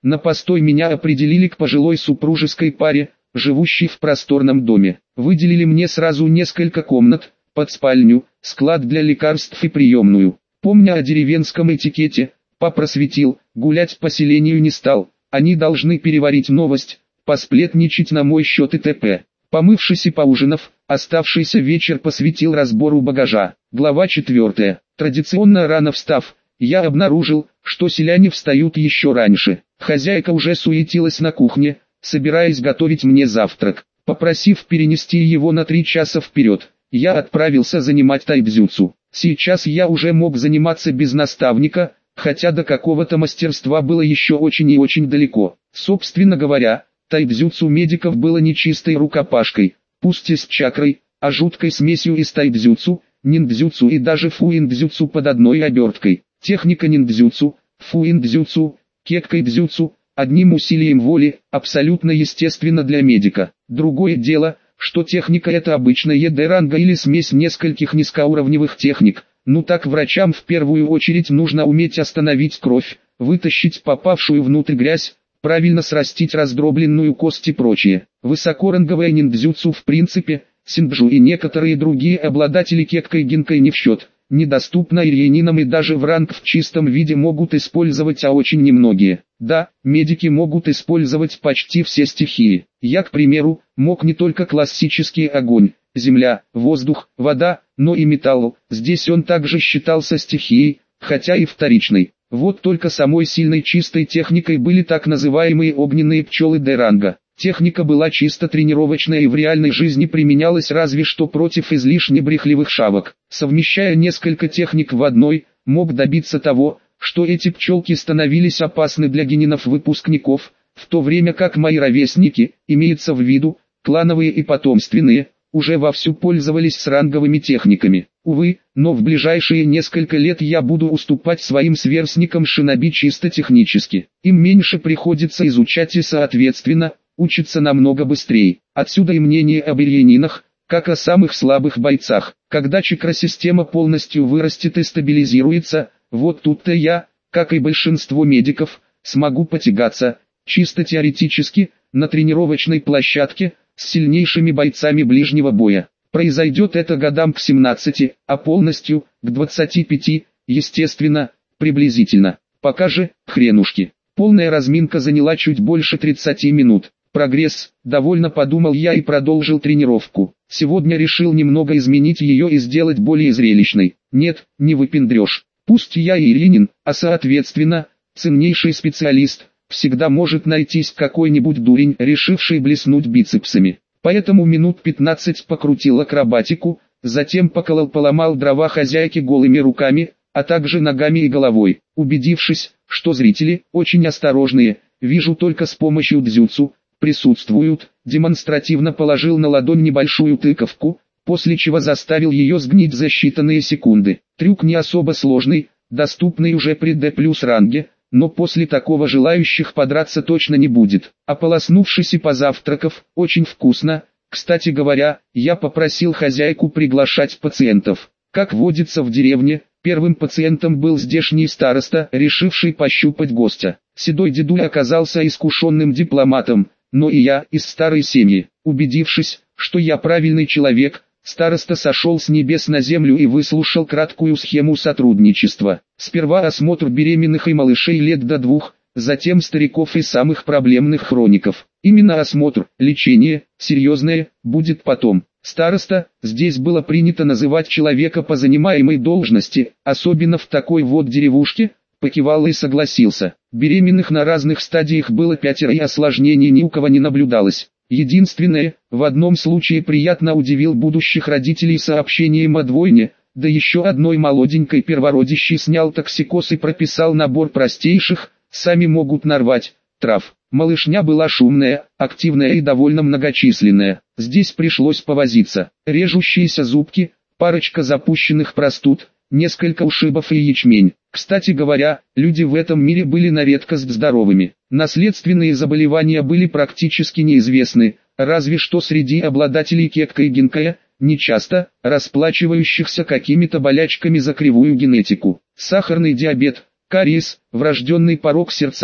На постой меня определили к пожилой супружеской паре, живущей в просторном доме. Выделили мне сразу несколько комнат, под спальню, склад для лекарств и приемную. Помня о деревенском этикете, попросветил, гулять по селению не стал. Они должны переварить новость, посплетничать на мой счет и т.п. Помывшись и поужинав, оставшийся вечер посвятил разбору багажа. Глава 4. Традиционно рано встав, я обнаружил, что селяне встают еще раньше. Хозяйка уже суетилась на кухне, собираясь готовить мне завтрак. Попросив перенести его на 3 часа вперед, я отправился занимать тайцзюцу. Сейчас я уже мог заниматься без наставника, хотя до какого-то мастерства было еще очень и очень далеко. Собственно говоря, тайцзюцу медиков было не чистой рукопашкой, пусть и с чакрой, а жуткой смесью из тайцзюцу, ниндзюцу и даже фуиндзюцу под одной оберткой. Техника ниндзюцу, фуиндзюцу, кеккайдзюцу, одним усилием воли, абсолютно естественно для медика. Другое дело, что техника это обычная Д-ранга или смесь нескольких низкоуровневых техник. Ну так врачам в первую очередь нужно уметь остановить кровь, вытащить попавшую внутрь грязь, правильно срастить раздробленную кость и прочее. Высокоранговая ниндзюцу в принципе, синджу и некоторые другие обладатели кеккай-гинкай не в счет. Недоступно ирьянинам и даже в ранг в чистом виде могут использовать, а очень немногие. Да, медики могут использовать почти все стихии. Я, к примеру, мог не только классический огонь, земля, воздух, вода, но и металл. Здесь он также считался стихией, хотя и вторичной. Вот только самой сильной чистой техникой были так называемые огненные пчелы Д-ранга. Техника была чисто тренировочная и в реальной жизни применялась разве что против излишне брехливых шавок. Совмещая несколько техник в одной, мог добиться того, что эти пчелки становились опасны для генинов-выпускников, в то время как мои ровесники, имеется в виду, клановые и потомственные, уже вовсю пользовались с ранговыми техниками. Увы, но в ближайшие несколько лет я буду уступать своим сверстникам шиноби чисто технически. Им меньше приходится изучать и соответственно, учится намного быстрее. Отсюда и мнение об ирьянинах, как о самых слабых бойцах. Когда чакра-система полностью вырастет и стабилизируется, вот тут-то я, как и большинство медиков, смогу потягаться, чисто теоретически, на тренировочной площадке, с сильнейшими бойцами ближнего боя. Произойдет это годам к 17, а полностью, к 25, естественно, приблизительно. Пока же, хренушки. Полная разминка заняла чуть больше 30 минут. Прогресс, довольно подумал я и продолжил тренировку. Сегодня решил немного изменить ее и сделать более зрелищной. Нет, не выпендрешь. Пусть я и ирьянин, а соответственно, ценнейший специалист, всегда может найтись какой-нибудь дурень, решивший блеснуть бицепсами. Поэтому минут 15 покрутил акробатику, затем поломал дрова хозяйки голыми руками, а также ногами и головой. Убедившись, что зрители, очень осторожные, вижу только с помощью дзюцу, присутствуют, демонстративно положил на ладонь небольшую тыковку, после чего заставил ее сгнить за считанные секунды. Трюк не особо сложный, доступный уже при D+ ранге, но после такого желающих подраться точно не будет. Ополоснувшись и позавтракав, очень вкусно. Кстати говоря, я попросил хозяйку приглашать пациентов. Как водится в деревне, первым пациентом был здешний староста, решивший пощупать гостя. Седой дедуль оказался искушенным дипломатом, но и я из старой семьи. Убедившись, что я правильный человек, староста сошел с небес на землю и выслушал краткую схему сотрудничества. Сперва осмотр беременных и малышей лет до 2, затем стариков и самых проблемных хроников. Именно осмотр, лечение, серьезное, будет потом. Староста, здесь было принято называть человека по занимаемой должности, особенно в такой вот деревушке, покивал и согласился. Беременных на разных стадиях было 5 и осложнений ни у кого не наблюдалось. Единственное, в одном случае приятно удивил будущих родителей сообщением о двойне, да еще одной молоденькой первородящей снял токсикоз и прописал набор простейших, сами могут нарвать, трав. Малышня была шумная, активная и довольно многочисленная. Здесь пришлось повозиться. Режущиеся зубки, парочка запущенных простуд, несколько ушибов и ячмень. Кстати говоря, люди в этом мире были на редкость здоровыми. Наследственные заболевания были практически неизвестны, разве что среди обладателей кеккай-гинкая, нечасто расплачивающихся какими-то болячками за кривую генетику. Сахарный диабет, кариес, врожденный порок сердца,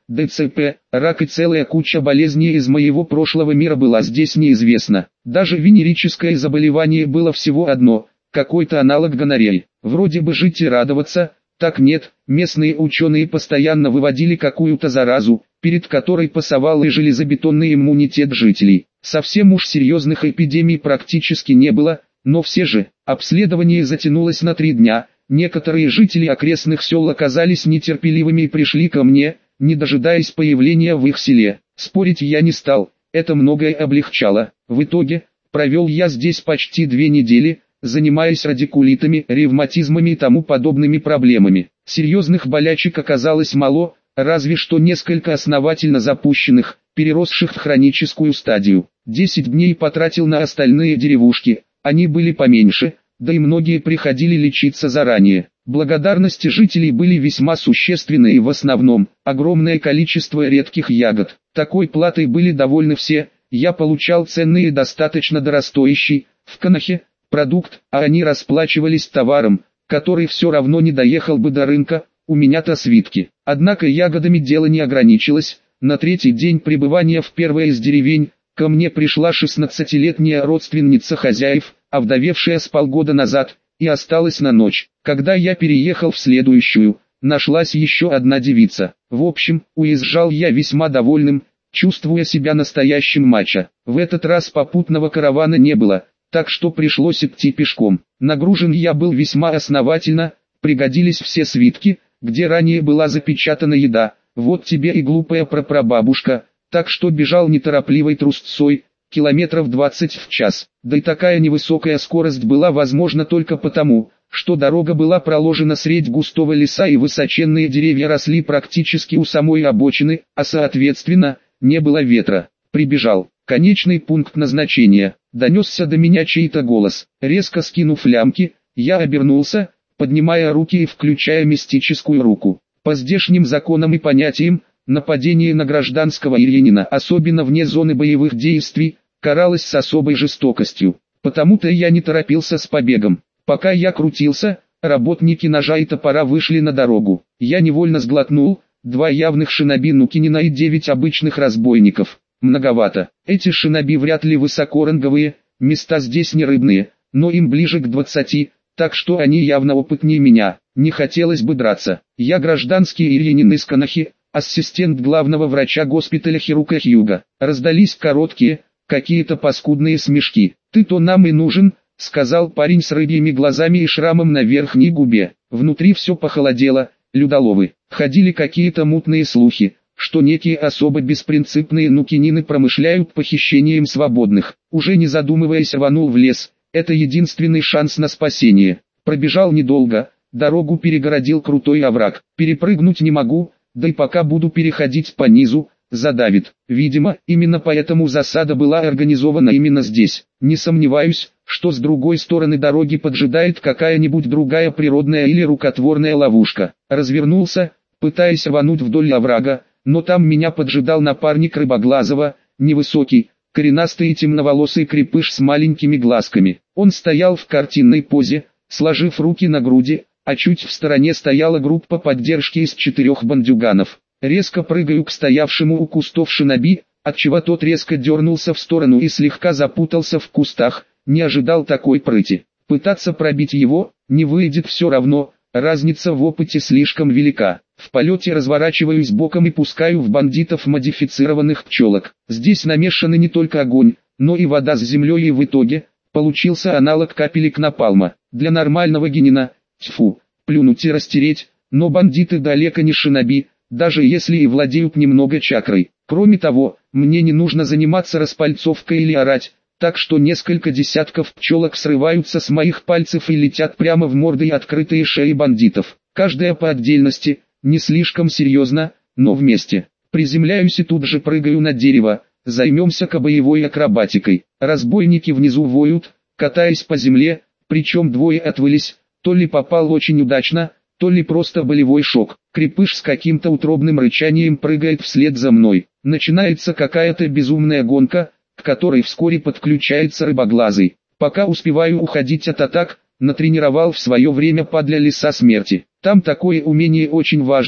ДЦП, рак и целая куча болезней из моего прошлого мира была здесь неизвестна. Даже венерическое заболевание было всего одно, какой-то аналог гонореи. Вроде бы жить и радоваться, так нет, местные ученые постоянно выводили какую-то заразу, перед которой пасовал и железобетонный иммунитет жителей. Совсем уж серьезных эпидемий практически не было, но все же, обследование затянулось на 3 дня, некоторые жители окрестных сел оказались нетерпеливыми и пришли ко мне, не дожидаясь появления в их селе. Спорить я не стал, это многое облегчало. В итоге, провел я здесь почти 2 недели, занимаясь радикулитами, ревматизмами и тому подобными проблемами. Серьезных болячек оказалось мало, разве что несколько основательно запущенных, переросших в хроническую стадию. 10 дней потратил на остальные деревушки, они были поменьше, да и многие приходили лечиться заранее. Благодарности жителей были весьма существенны и в основном, огромное количество редких ягод. Такой платой были довольны все, я получал ценный и достаточно дорогостоящий, в Канахе, продукт, а они расплачивались товаром, который все равно не доехал бы до рынка, у меня-то свитки. Однако ягодами дело не ограничилось, на 3-й день пребывания в первой из деревень, ко мне пришла 16-летняя родственница хозяев, овдовевшая с полгода назад, и осталась на ночь. Когда я переехал в следующую, нашлась еще одна девица. В общем, уезжал я весьма довольным, чувствуя себя настоящим мачо. В этот раз попутного каравана не было, так что пришлось идти пешком. Нагружен я был весьма основательно, пригодились все свитки, где ранее была запечатана еда. Вот тебе и глупая прапрабабушка, так что бежал неторопливой трусцой, километров 20 в час. Да и такая невысокая скорость была возможна только потому, что дорога была проложена средь густого леса и высоченные деревья росли практически у самой обочины, а соответственно, не было ветра. Прибежал. Конечный пункт назначения. Донесся до меня чей-то голос. Резко скинув лямки, я обернулся, поднимая руки и включая мистическую руку. По здешним законам и понятиям, нападение на гражданского ирянина, особенно вне зоны боевых действий, каралось с особой жестокостью. Потому-то я не торопился с побегом. Пока я крутился, работники ножа и топора вышли на дорогу. Я невольно сглотнул, 2 явных шиноби Нукинина и 9 обычных разбойников. Многовато. Эти шиноби вряд ли высокоранговые, места здесь не рыбные, но им ближе к 20, так что они явно опытнее меня. Не хотелось бы драться. Я гражданский ирянин из Канахи, ассистент главного врача госпиталя Хирука Хьюга. Раздались короткие, какие-то паскудные смешки. «Ты-то нам и нужен», — сказал парень с рыбьими глазами и шрамом на верхней губе. Внутри все похолодело, людоловы. Ходили какие-то мутные слухи, что некие особо беспринципные нукинины промышляют похищением свободных. Уже не задумываясь рванул в лес, это единственный шанс на спасение. Пробежал недолго, дорогу перегородил крутой овраг. Перепрыгнуть не могу, да и пока буду переходить по низу, задавит. Видимо, именно поэтому засада была организована именно здесь. Не сомневаюсь, что с другой стороны дороги поджидает какая-нибудь другая природная или рукотворная ловушка. Развернулся, пытаясь рвануть вдоль оврага, но там меня поджидал напарник Рыбоглазова, невысокий, коренастый и темноволосый крепыш с маленькими глазками. Он стоял в картинной позе, сложив руки на груди, а чуть в стороне стояла группа поддержки из 4 бандюганов. Резко прыгаю к стоявшему у кустов шиноби, отчего тот резко дернулся в сторону и слегка запутался в кустах, не ожидал такой прыти. Пытаться пробить его, не выйдет все равно, разница в опыте слишком велика. В полете разворачиваюсь боком и пускаю в бандитов модифицированных пчелок. Здесь намешаны не только огонь, но и вода с землей, и в итоге получился аналог капелек напалма. Для нормального генина, тьфу, плюнуть и растереть, но бандиты далеко не шиноби, даже если и владеют немного чакрой. Кроме того, мне не нужно заниматься распальцовкой или орать, так что несколько десятков пчелок срываются с моих пальцев и летят прямо в морды и открытые шеи бандитов. Каждая по отдельности, не слишком серьезно, но вместе. Приземляюсь и тут же прыгаю на дерево, займемся-ка боевой акробатикой. Разбойники внизу воют, катаясь по земле, причем 2 отвылись, то ли попал очень удачно, то ли просто болевой шок. Крепыш с каким-то утробным рычанием прыгает вслед за мной. Начинается какая-то безумная гонка, к которой вскоре подключается Рыбоглазый. Пока успеваю уходить от атак, натренировал в свое время падля леса смерти. Там такое умение очень важно,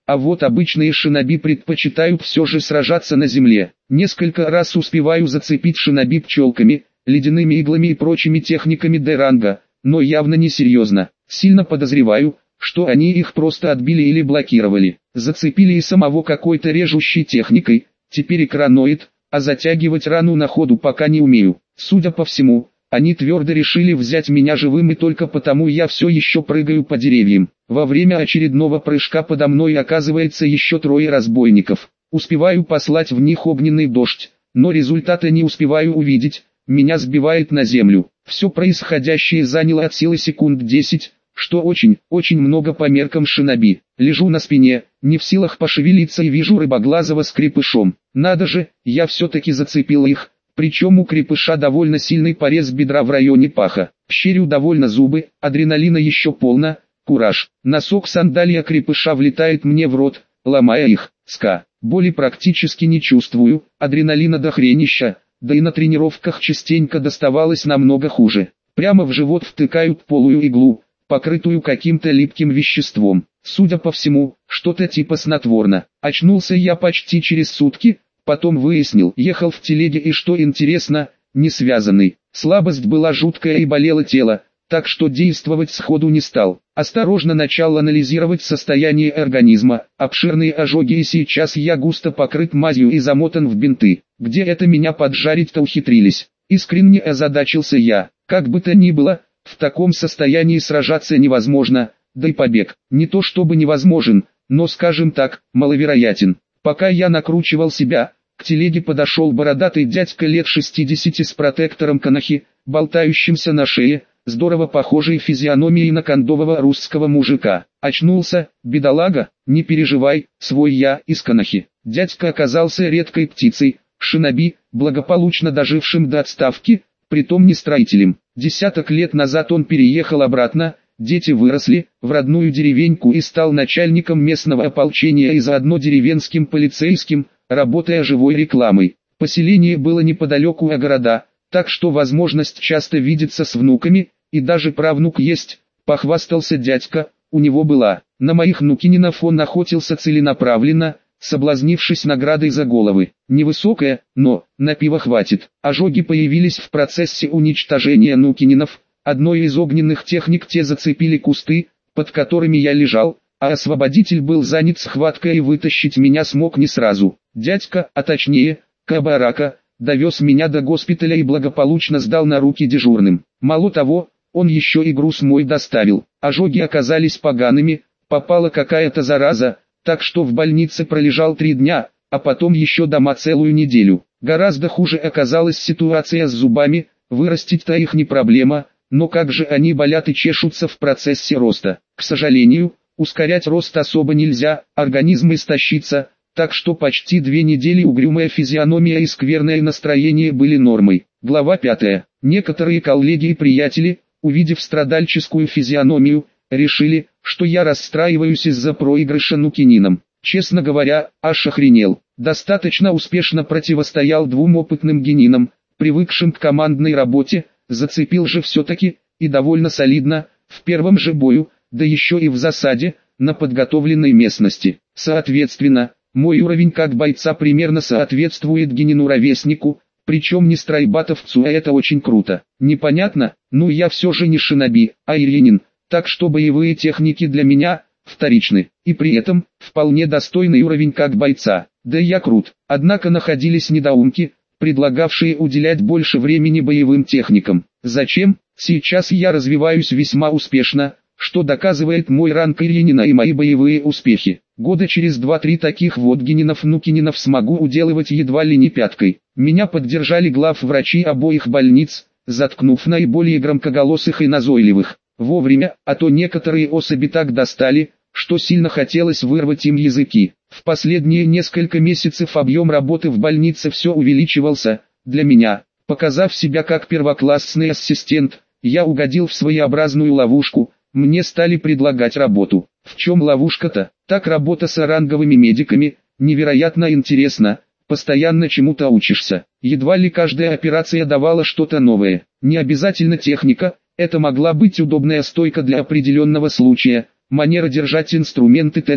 а вот обычные шиноби предпочитают все же сражаться на земле. Несколько раз успеваю зацепить шиноби пчелками, ледяными иглами и прочими техниками Д-ранга, но явно не серьезно. Сильно подозреваю, что они их просто отбили или блокировали. Зацепили и самого какой-то режущей техникой, теперь экраноид, а затягивать рану на ходу пока не умею. Судя по всему, они твердо решили взять меня живым, и только потому я все еще прыгаю по деревьям. Во время очередного прыжка подо мной оказывается еще 3 разбойников. Успеваю послать в них огненный дождь, но результата не успеваю увидеть, меня сбивает на землю. Все происходящее заняло от силы секунд 10, что очень много по меркам шиноби. Лежу на спине, не в силах пошевелиться, и вижу рыбоглазого с крепышом. Надо же, я все-таки зацепил их, причем у крепыша довольно сильный порез бедра в районе паха. Щерю довольно зубы, адреналина еще полно, кураж. Носок сандалия крепыша влетает мне в рот, ломая их. Боли практически не чувствую, адреналина до хренища, да и на тренировках частенько доставалось намного хуже. Прямо в живот втыкают полую иглу, покрытую каким-то липким веществом. Судя по всему, что-то типа снотворно. Очнулся я почти через сутки, потом выяснил, ехал в телеге и, что интересно, не связанный. Слабость была жуткая и болело тело, так что действовать сходу не стал. Осторожно начал анализировать состояние организма. Обширные ожоги, и сейчас я густо покрыт мазью и замотан в бинты. Где это меня поджарить-то ухитрились? Искренне озадачился я. Как бы то ни было, в таком состоянии сражаться невозможно, да и побег, не то чтобы невозможен, но, скажем так, маловероятен. Пока я накручивал себя, к телеге подошел бородатый дядька лет 60 с протектором Канахи, болтающимся на шее, здорово похожей физиономией на кондового русского мужика. Очнулся, бедолага, не переживай, свой я из Канахи. Дядька оказался редкой птицей, шиноби, благополучно дожившим до отставки, притом не строителем. 10 лет назад он переехал обратно, дети выросли, в родную деревеньку, и стал начальником местного ополчения и заодно деревенским полицейским, работая живой рекламой. Поселение было неподалеку от города, так что возможность часто видеться с внуками, и даже правнук есть, похвастался дядька, у него была. На моих нукининов он охотился целенаправленно, соблазнившись наградой за головы. Невысокая, но на пиво хватит. Ожоги появились в процессе уничтожения нукининов. Одной из огненных техник те зацепили кусты, под которыми я лежал, а освободитель был занят схваткой и вытащить меня смог не сразу. Дядька, а точнее, Кабарака, довез меня до госпиталя и благополучно сдал на руки дежурным. Мало того, он еще и груз мой доставил. Ожоги оказались погаными, попала какая-то зараза, так что в больнице пролежал 3 дня, а потом еще дома целую неделю. Гораздо хуже оказалась ситуация с зубами, вырастить-то их не проблема, но как же они болят и чешутся в процессе роста. К сожалению, ускорять рост особо нельзя, организм истощится, так что почти 2 недели угрюмая физиономия и скверное настроение были нормой. Глава 5. Некоторые коллеги и приятели, увидев страдальческую физиономию, решили, что я расстраиваюсь из-за проигрыша нукинином. Честно говоря, аж охренел. Достаточно успешно противостоял 2 опытным генинам, привыкшим к командной работе, зацепил же все-таки, и довольно солидно, в первом же бою, да еще и в засаде, на подготовленной местности. Соответственно, мой уровень как бойца примерно соответствует генину-ровеснику, причем не страйбатовцу, а это очень круто. Непонятно, но я все же не шиноби, а иринин, так что боевые техники для меня вторичны, и при этом вполне достойный уровень как бойца. Да я крут. Однако находились недоумки, предлагавшие уделять больше времени боевым техникам. Зачем? Сейчас я развиваюсь весьма успешно, что доказывает мой ранг иринина и мои боевые успехи. Года через 2-3 таких вот генинов-нукининов смогу уделывать едва ли не пяткой. Меня поддержали главврачи обоих больниц, заткнув наиболее громкоголосых и назойливых. Вовремя, а то некоторые особи так достали, что сильно хотелось вырвать им языки. В последние несколько месяцев объем работы в больнице все увеличивался. Для меня, показав себя как первоклассный ассистент, я угодил в своеобразную ловушку. Мне стали предлагать работу. В чем ловушка-то? Так работа с ранговыми медиками, невероятно интересно, постоянно чему-то учишься. Едва ли каждая операция давала что-то новое. Не обязательно техника, это могла быть удобная стойка для определенного случая, манера держать инструменты т.д.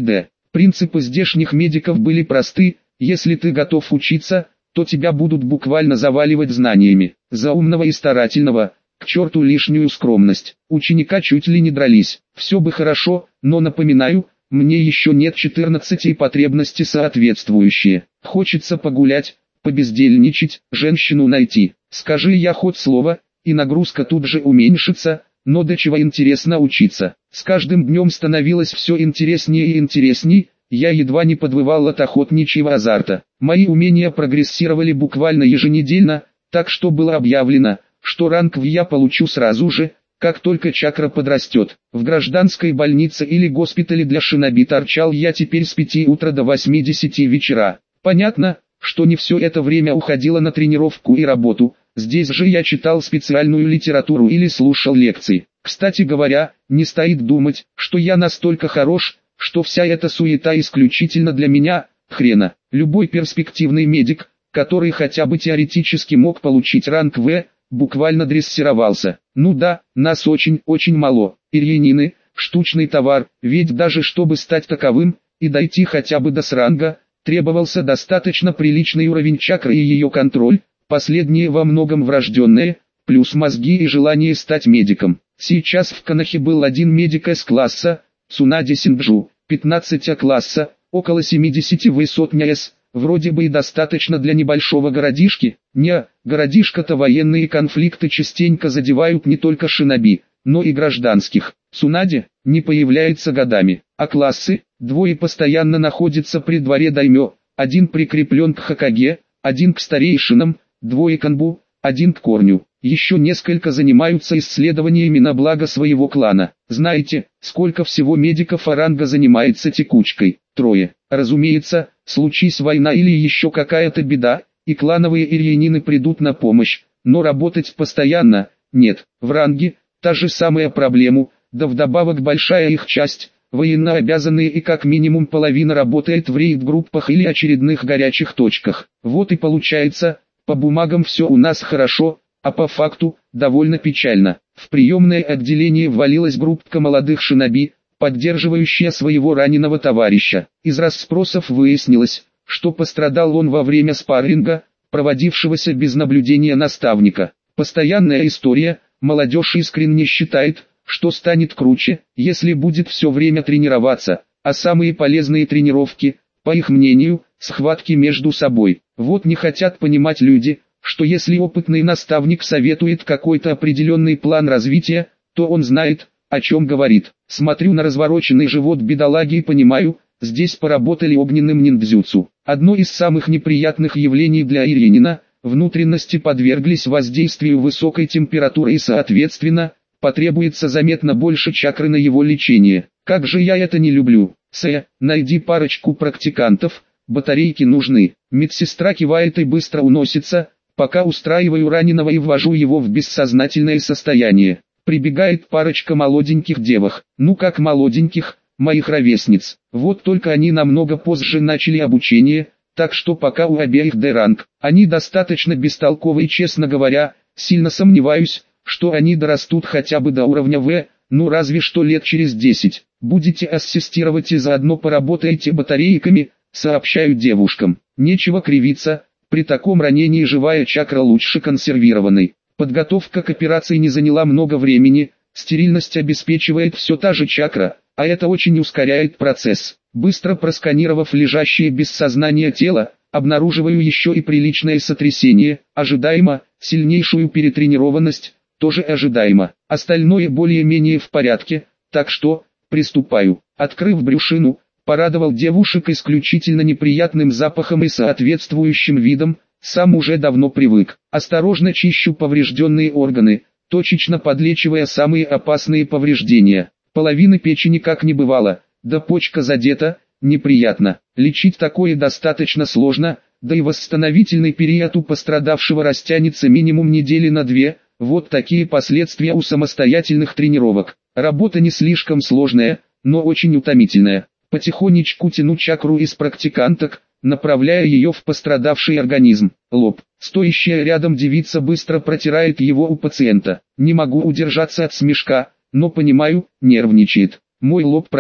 Принципы здешних медиков были просты: если ты готов учиться, то тебя будут буквально заваливать знаниями. За умного и старательного, к черту лишнюю скромность. Ученика чуть ли не дрались. Все бы хорошо, но напоминаю, мне еще нет 14 и потребности соответствующие. Хочется погулять, побездельничать, женщину найти. Скажи я хоть слово, и нагрузка тут же уменьшится, но до чего интересно учиться. С каждым днем становилось все интереснее и интересней, я едва не подвывал от охотничьего азарта. Мои умения прогрессировали буквально еженедельно, так что было объявлено, что ранг В я получу сразу же, как только чакра подрастет. В гражданской больнице или госпитале для шиноби торчал я теперь с 5 утра до 8-10 вечера. Понятно, что не все это время уходило на тренировку и работу, здесь же я читал специальную литературу или слушал лекции. Кстати говоря, не стоит думать, что я настолько хорош, что вся эта суета исключительно для меня, хрена. Любой перспективный медик, который хотя бы теоретически мог получить ранг В, буквально дрессировался. Ну да, нас очень мало. Ирьянины – штучный товар, ведь даже чтобы стать таковым, и дойти хотя бы до сранга, требовался достаточно приличный уровень чакры и ее контроль, последние во многом врожденные, плюс мозги и желание стать медиком. Сейчас в Канахе был один медик С-класса, Цунади Синджу, 15 класса, около 70 высотня С, вроде бы и достаточно для небольшого городишки. Не, городишко-то военные конфликты частенько задевают не только шиноби, но и гражданских. Цунади не появляется годами, а классы, двое постоянно находятся при дворе даймё, один прикреплен к Хокаге, один к старейшинам, двое канбу, один к корню. Еще несколько занимаются исследованиями на благо своего клана. Знаете, сколько всего медиков Оранга занимается текучкой? 3. Разумеется, случись война или еще какая-то беда, и клановые ирьянины придут на помощь, но работать постоянно, нет. В ранге, та же самая проблема, да вдобавок большая их часть, военнообязанные и как минимум половина работает в рейд-группах или очередных горячих точках. Вот и получается, по бумагам все у нас хорошо, а по факту, довольно печально. В приемное отделение ввалилась группка молодых шиноби, поддерживающая своего раненого товарища. Из расспросов выяснилось, что пострадал он во время спарринга, проводившегося без наблюдения наставника. Постоянная история, молодежь искренне считает, что станет круче, если будет все время тренироваться, а самые полезные тренировки, по их мнению, схватки между собой. Вот не хотят понимать люди, что если опытный наставник советует какой-то определенный план развития, то он знает, о чем говорит. Смотрю на развороченный живот бедолаги и понимаю, здесь поработали огненным ниндзюцу. Одно из самых неприятных явлений для ирьянина, внутренности подверглись воздействию высокой температуры и соответственно, потребуется заметно больше чакры на его лечение. Как же я это не люблю. Найди парочку практикантов, батарейки нужны. Медсестра кивает и быстро уносится, пока устраиваю раненого и ввожу его в бессознательное состояние. Прибегает парочка молоденьких девок. Ну как молоденьких, моих ровесниц. Вот только они намного позже начали обучение, так что пока у обеих Д-ранг. Они достаточно бестолковы и, честно говоря, сильно сомневаюсь, что они дорастут хотя бы до уровня В, ну разве что лет через 10. Будете ассистировать и заодно поработаете батарейками, сообщаю девушкам. Нечего кривиться, при таком ранении живая чакра лучше консервированной. Подготовка к операции не заняла много времени, стерильность обеспечивает все та же чакра, а это очень ускоряет процесс. Быстро просканировав лежащее без сознания тело, обнаруживаю еще и приличное сотрясение, ожидаемо, сильнейшую перетренированность, тоже ожидаемо. Остальное более-менее в порядке, так что, приступаю. Открыв брюшину, порадовал девушек исключительно неприятным запахом и соответствующим видом, сам уже давно привык. Осторожно чищу поврежденные органы, точечно подлечивая самые опасные повреждения. Половины печени как не бывало, да почка задета, неприятно. Лечить такое достаточно сложно, да и восстановительный период у пострадавшего растянется минимум недели на 2, вот такие последствия у самостоятельных тренировок. Работа не слишком сложная, но очень утомительная. Потихонечку тяну чакру из практиканток, направляя ее в пострадавший организм. Лоб. Стоящая рядом девица быстро протирает его у пациента. Не могу удержаться от смешка, но понимаю, нервничает. Мой лоб протри.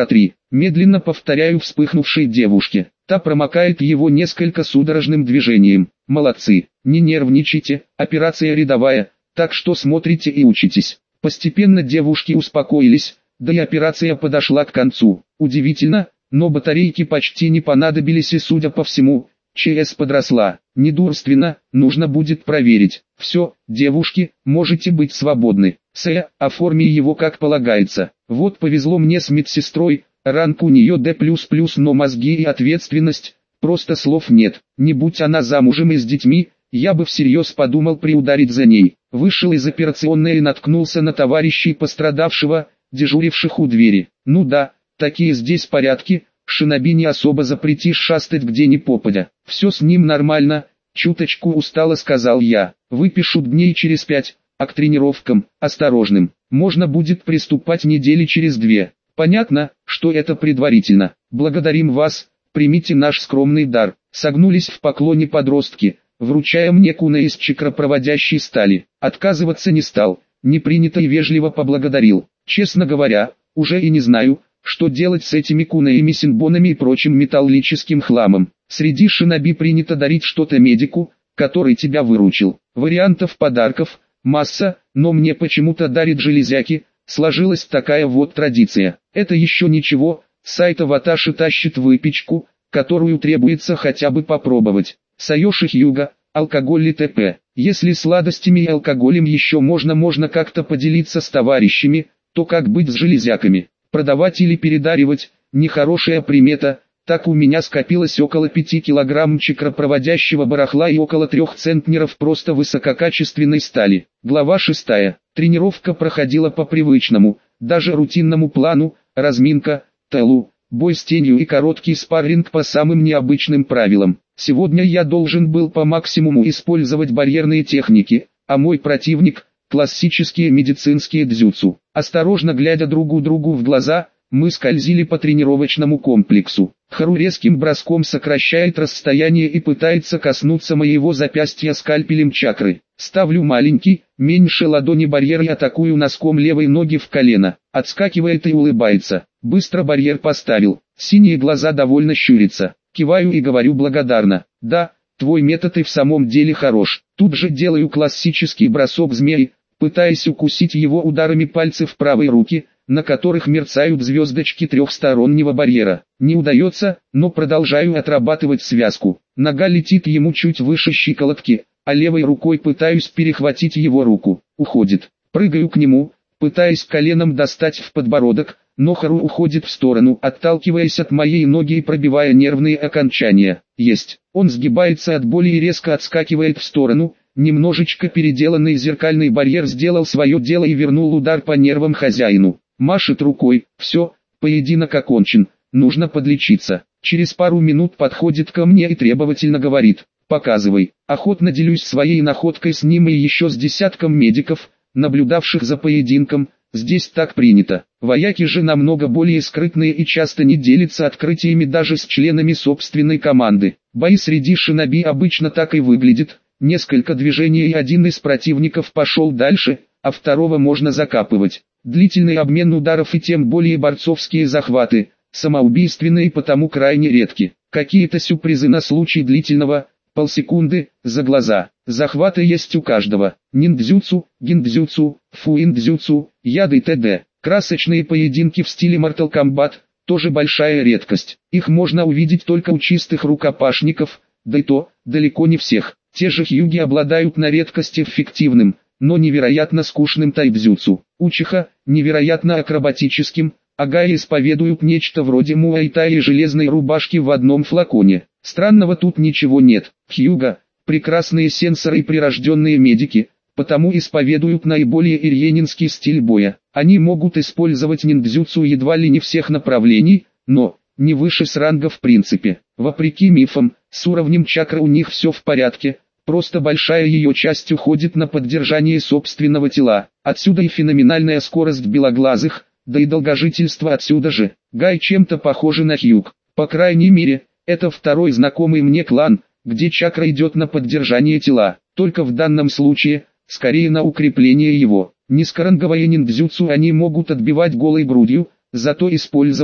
медленно повторяю вспыхнувшей девушке. Та промокает его несколько судорожным движением. Молодцы, не нервничайте, операция рядовая, так что смотрите и учитесь. Постепенно девушки успокоились, да и операция подошла к концу. Удивительно, но батарейки почти не понадобились и, судя по всему, ЧС подросла. Недурственно, нужно будет проверить. Все, девушки, можете быть свободны. Оформи его как полагается. Вот повезло мне с медсестрой, ранг у нее D++, но мозги и ответственность, просто слов нет. Не будь она замужем и с детьми, я бы всерьез подумал приударить за ней. Вышел из операционной и наткнулся на товарищей пострадавшего, дежуривших у двери. Ну да, такие здесь порядки, шиноби не особо запретишь шастать где ни попадя. Все с ним нормально, чуточку устало сказал я. Выпишут дней через 5, а к тренировкам, осторожным, можно будет приступать недели через 2. Понятно, что это предварительно. Благодарим вас, примите наш скромный дар. Согнулись в поклоне подростки, вручая мне куна из чакропроводящей стали. Отказываться не стал, не принято и вежливо поблагодарил. Честно говоря, уже и не знаю, что делать с этими кунаями, синбонами и прочим металлическим хламом. Среди шиноби принято дарить что-то медику, который тебя выручил. Вариантов подарков масса, но мне почему-то дарит железяки. Сложилась такая вот традиция. Это еще ничего, сайт Аваташи тащит выпечку, которую требуется хотя бы попробовать. Сайоши Хьюга, алкоголь и т.п. Если сладостями и алкоголем еще можно как-то поделиться с товарищами, то как быть с железяками? Продавать или передаривать, нехорошая примета. Так у меня скопилось около 5 килограмм чакропроводящего барахла и около 3 центнеров просто высококачественной стали. Глава 6. Тренировка проходила по привычному, даже рутинному плану: разминка, ТЛУ, бой с тенью и короткий спарринг по самым необычным правилам. Сегодня я должен был по максимуму использовать барьерные техники, а мой противник – классические медицинские дзюцу. Осторожно глядя другу в глаза, мы скользили по тренировочному комплексу. Хару резким броском сокращает расстояние и пытается коснуться моего запястья скальпелем чакры. Ставлю маленький, меньше ладони барьер и атакую носком левой ноги в колено. Отскакивает и улыбается. Быстро барьер поставил. Синие глаза довольно щурятся. Киваю и говорю благодарно: да, твой метод и в самом деле хорош. Тут же делаю классический бросок змеи, пытаясь укусить его ударами пальцев правой руки, на которых мерцают звездочки трехстороннего барьера. Не удается, но продолжаю отрабатывать связку. Нога летит ему чуть выше щиколотки, а левой рукой пытаюсь перехватить его руку. Уходит. Прыгаю к нему, пытаясь коленом достать в подбородок, но Хару уходит в сторону, отталкиваясь от моей ноги и пробивая нервные окончания. Есть. Он сгибается от боли и резко отскакивает в сторону. Немножечко переделанный зеркальный барьер сделал свое дело и вернул удар по нервам хозяину. Машет рукой: все, поединок окончен, нужно подлечиться. Через пару минут подходит ко мне и требовательно говорит: показывай. Охотно делюсь своей находкой с ним и еще с десятком медиков, наблюдавших за поединком. Здесь так принято. Вояки же намного более скрытные и часто не делятся открытиями даже с членами собственной команды. Бои среди шиноби обычно так и выглядят: несколько движений и один из противников пошел дальше, а второго можно закапывать. Длительный обмен ударов и тем более борцовские захваты, самоубийственные и потому крайне редки. Какие-то сюрпризы на случай длительного, полсекунды, за глаза. Захваты есть у каждого. Ниндзюцу, гиндзюцу, фуиндзюцу, яды т.д. Красочные поединки в стиле Mortal Kombat – тоже большая редкость. Их можно увидеть только у чистых рукопашников, да и то, далеко не всех. Те же хьюги обладают на редкость эффективным, но невероятно скучным тайбзюцу. Учиха – невероятно акробатическим, а гаи исповедуют нечто вроде муай-тай и железной рубашки в одном флаконе. Странного тут ничего нет. Хьюга – прекрасные сенсоры и прирожденные медики, потому исповедуют наиболее ирьенинский стиль боя. Они могут использовать ниндзюцу едва ли не всех направлений, но не выше с ранга в принципе. Вопреки мифам, с уровнем чакры у них все в порядке, просто большая ее часть уходит на поддержание собственного тела. Отсюда и феноменальная скорость белоглазых, да и долгожительство отсюда же. Гай чем-то похожи на Хьюг. По крайней мере, это второй знакомый мне клан, где чакра идет на поддержание тела. Только в данном случае, скорее на укрепление его. Низкоранговое ниндзюцу они могут отбивать голой грудью, зато использовать,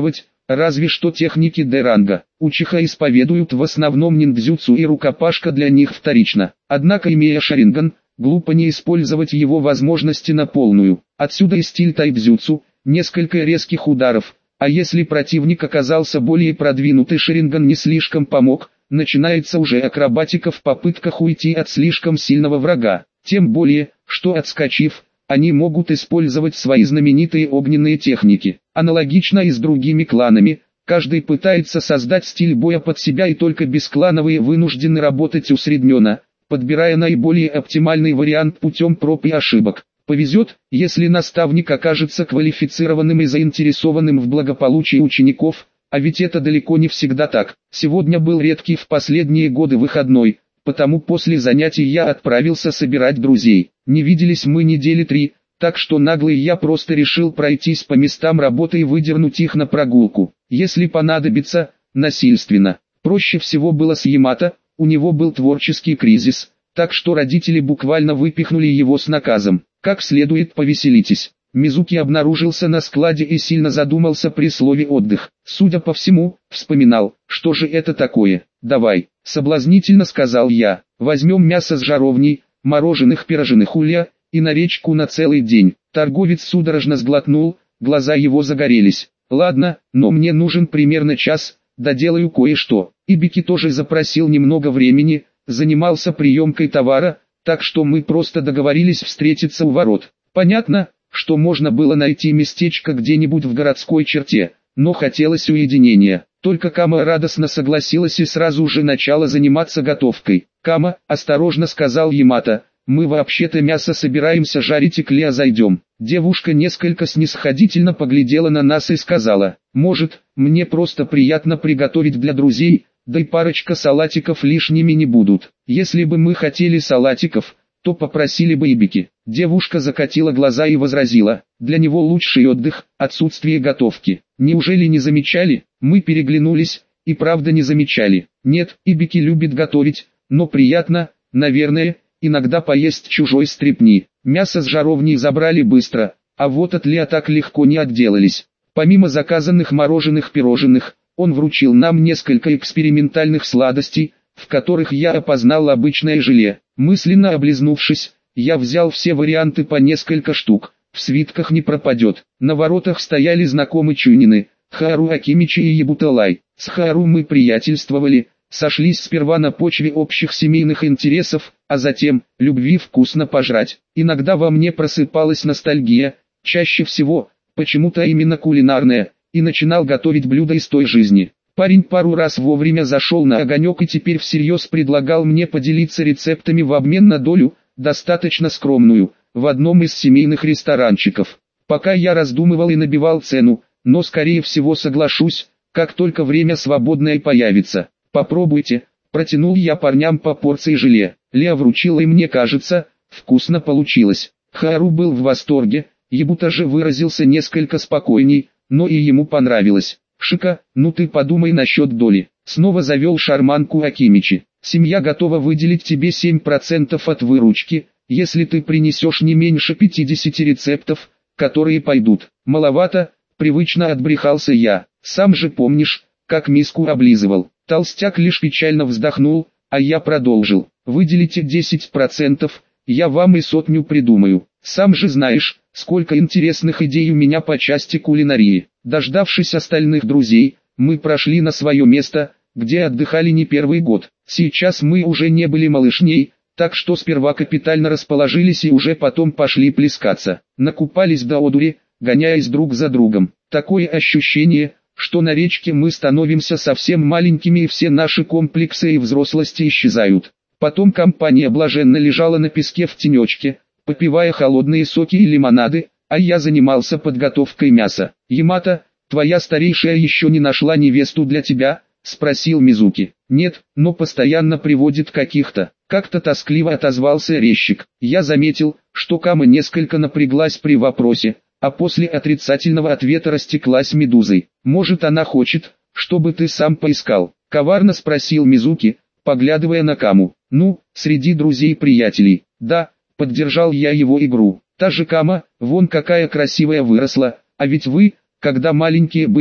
разве что техники Д-ранга. Учиха исповедуют в основном ниндзюцу и рукопашка для них вторично. Однако, имея шаринган, глупо не использовать его возможности на полную. Отсюда и стиль тайцзюцу, несколько резких ударов, а если противник оказался более продвинутый, шаринган не слишком помог, начинается уже акробатика в попытках уйти от слишком сильного врага. Тем более, что отскочив, они могут использовать свои знаменитые огненные техники. Аналогично и с другими кланами, каждый пытается создать стиль боя под себя, и только бесклановые вынуждены работать усредненно, подбирая наиболее оптимальный вариант путем проб и ошибок. Повезет, если наставник окажется квалифицированным и заинтересованным в благополучии учеников, а ведь это далеко не всегда так. Сегодня был редкий в последние годы выходной, потому после занятий я отправился собирать друзей. Не виделись мы недели 3, так что наглый я просто решил пройтись по местам работы и выдернуть их на прогулку. Если понадобится, насильственно. Проще всего было с Ямато, у него был творческий кризис, так что родители буквально выпихнули его с наказом. Как следует повеселитесь. Мизуки обнаружился на складе и сильно задумался при слове «отдых». Судя по всему, вспоминал, что же это такое. «Давай», — соблазнительно сказал я, — «возьмем мясо с жаровней, мороженых пирожных улья, и на речку на целый день». Торговец судорожно сглотнул, глаза его загорелись. «Ладно, но мне нужен примерно час, доделаю кое-что». Ибики тоже запросил немного времени, занимался приемкой товара, так что мы просто договорились встретиться у ворот. Понятно, что можно было найти местечко где-нибудь в городской черте, но хотелось уединения. Только Кама радостно согласилась и сразу же начала заниматься готовкой. «Кама», — осторожно сказал Ямато, — «мы вообще-то мясо собираемся жарить и к Лео зайдем». Девушка несколько снисходительно поглядела на нас и сказала: «Может, мне просто приятно приготовить для друзей, да и парочка салатиков лишними не будут. Если бы мы хотели салатиков, то попросили бы Ибики». Девушка закатила глаза и возразила: «Для него лучший отдых – отсутствие готовки». Неужели не замечали? Мы переглянулись, и правда не замечали. Нет, Ибики любит готовить, но приятно, наверное, иногда поесть чужой стрепни. Мясо с жаровни забрали быстро, а вот от Лео так легко не отделались. Помимо заказанных мороженых пирожных, он вручил нам несколько экспериментальных сладостей, в которых я опознал обычное желе. Мысленно облизнувшись, я взял все варианты по несколько штук, в свитках не пропадет. На воротах стояли знакомые чунины, Хару Акимичи и Ябуталай. С Хару мы приятельствовали, сошлись сперва на почве общих семейных интересов, а затем, любви вкусно пожрать. Иногда во мне просыпалась ностальгия, чаще всего, почему-то именно кулинарная, и начинал готовить блюда из той жизни. Парень пару раз вовремя зашел на огонек и теперь всерьез предлагал мне поделиться рецептами в обмен на долю, достаточно скромную, в одном из семейных ресторанчиков. Пока я раздумывал и набивал цену, но скорее всего соглашусь, как только время свободное появится. «Попробуйте», — протянул я парням по порции желе. Лео вручила, и мне кажется, вкусно получилось. Хару был в восторге, Ябута же выразился несколько спокойней, но и ему понравилось. «Шика, ну ты подумай насчет доли». Снова завел шарманку Акимичи. «Семья готова выделить тебе 7% от выручки, если ты принесешь не меньше 50 рецептов, которые пойдут». «Маловато», — привычно отбрехался я. «Сам же помнишь, как миску облизывал». Толстяк лишь печально вздохнул, а я продолжил. «Выделите 10%, я вам и 100 придумаю. Сам же знаешь, сколько интересных идей у меня по части кулинарии». Дождавшись остальных друзей, мы прошли на свое место, где отдыхали не первый год. Сейчас мы уже не были малышней, так что сперва капитально расположились и уже потом пошли плескаться. Накупались до одури, гоняясь друг за другом. Такое ощущение, что на речке мы становимся совсем маленькими и все наши комплексы и взрослости исчезают. Потом компания блаженно лежала на песке в тенечке, попивая холодные соки и лимонады, а я занимался подготовкой мяса. «Ямато, твоя старейшая еще не нашла невесту для тебя?» — спросил Мизуки. «Нет, но постоянно приводит каких-то». Как-то тоскливо отозвался резчик. Я заметил, что Кама несколько напряглась при вопросе, а после отрицательного ответа растеклась медузой. «Может, она хочет, чтобы ты сам поискал?» — коварно спросил Мизуки, поглядывая на Каму. «Ну, среди друзей-приятелей». «Да», — поддержал я его игру. «Та же Кама, вон какая красивая выросла, а ведь вы, когда маленькие были,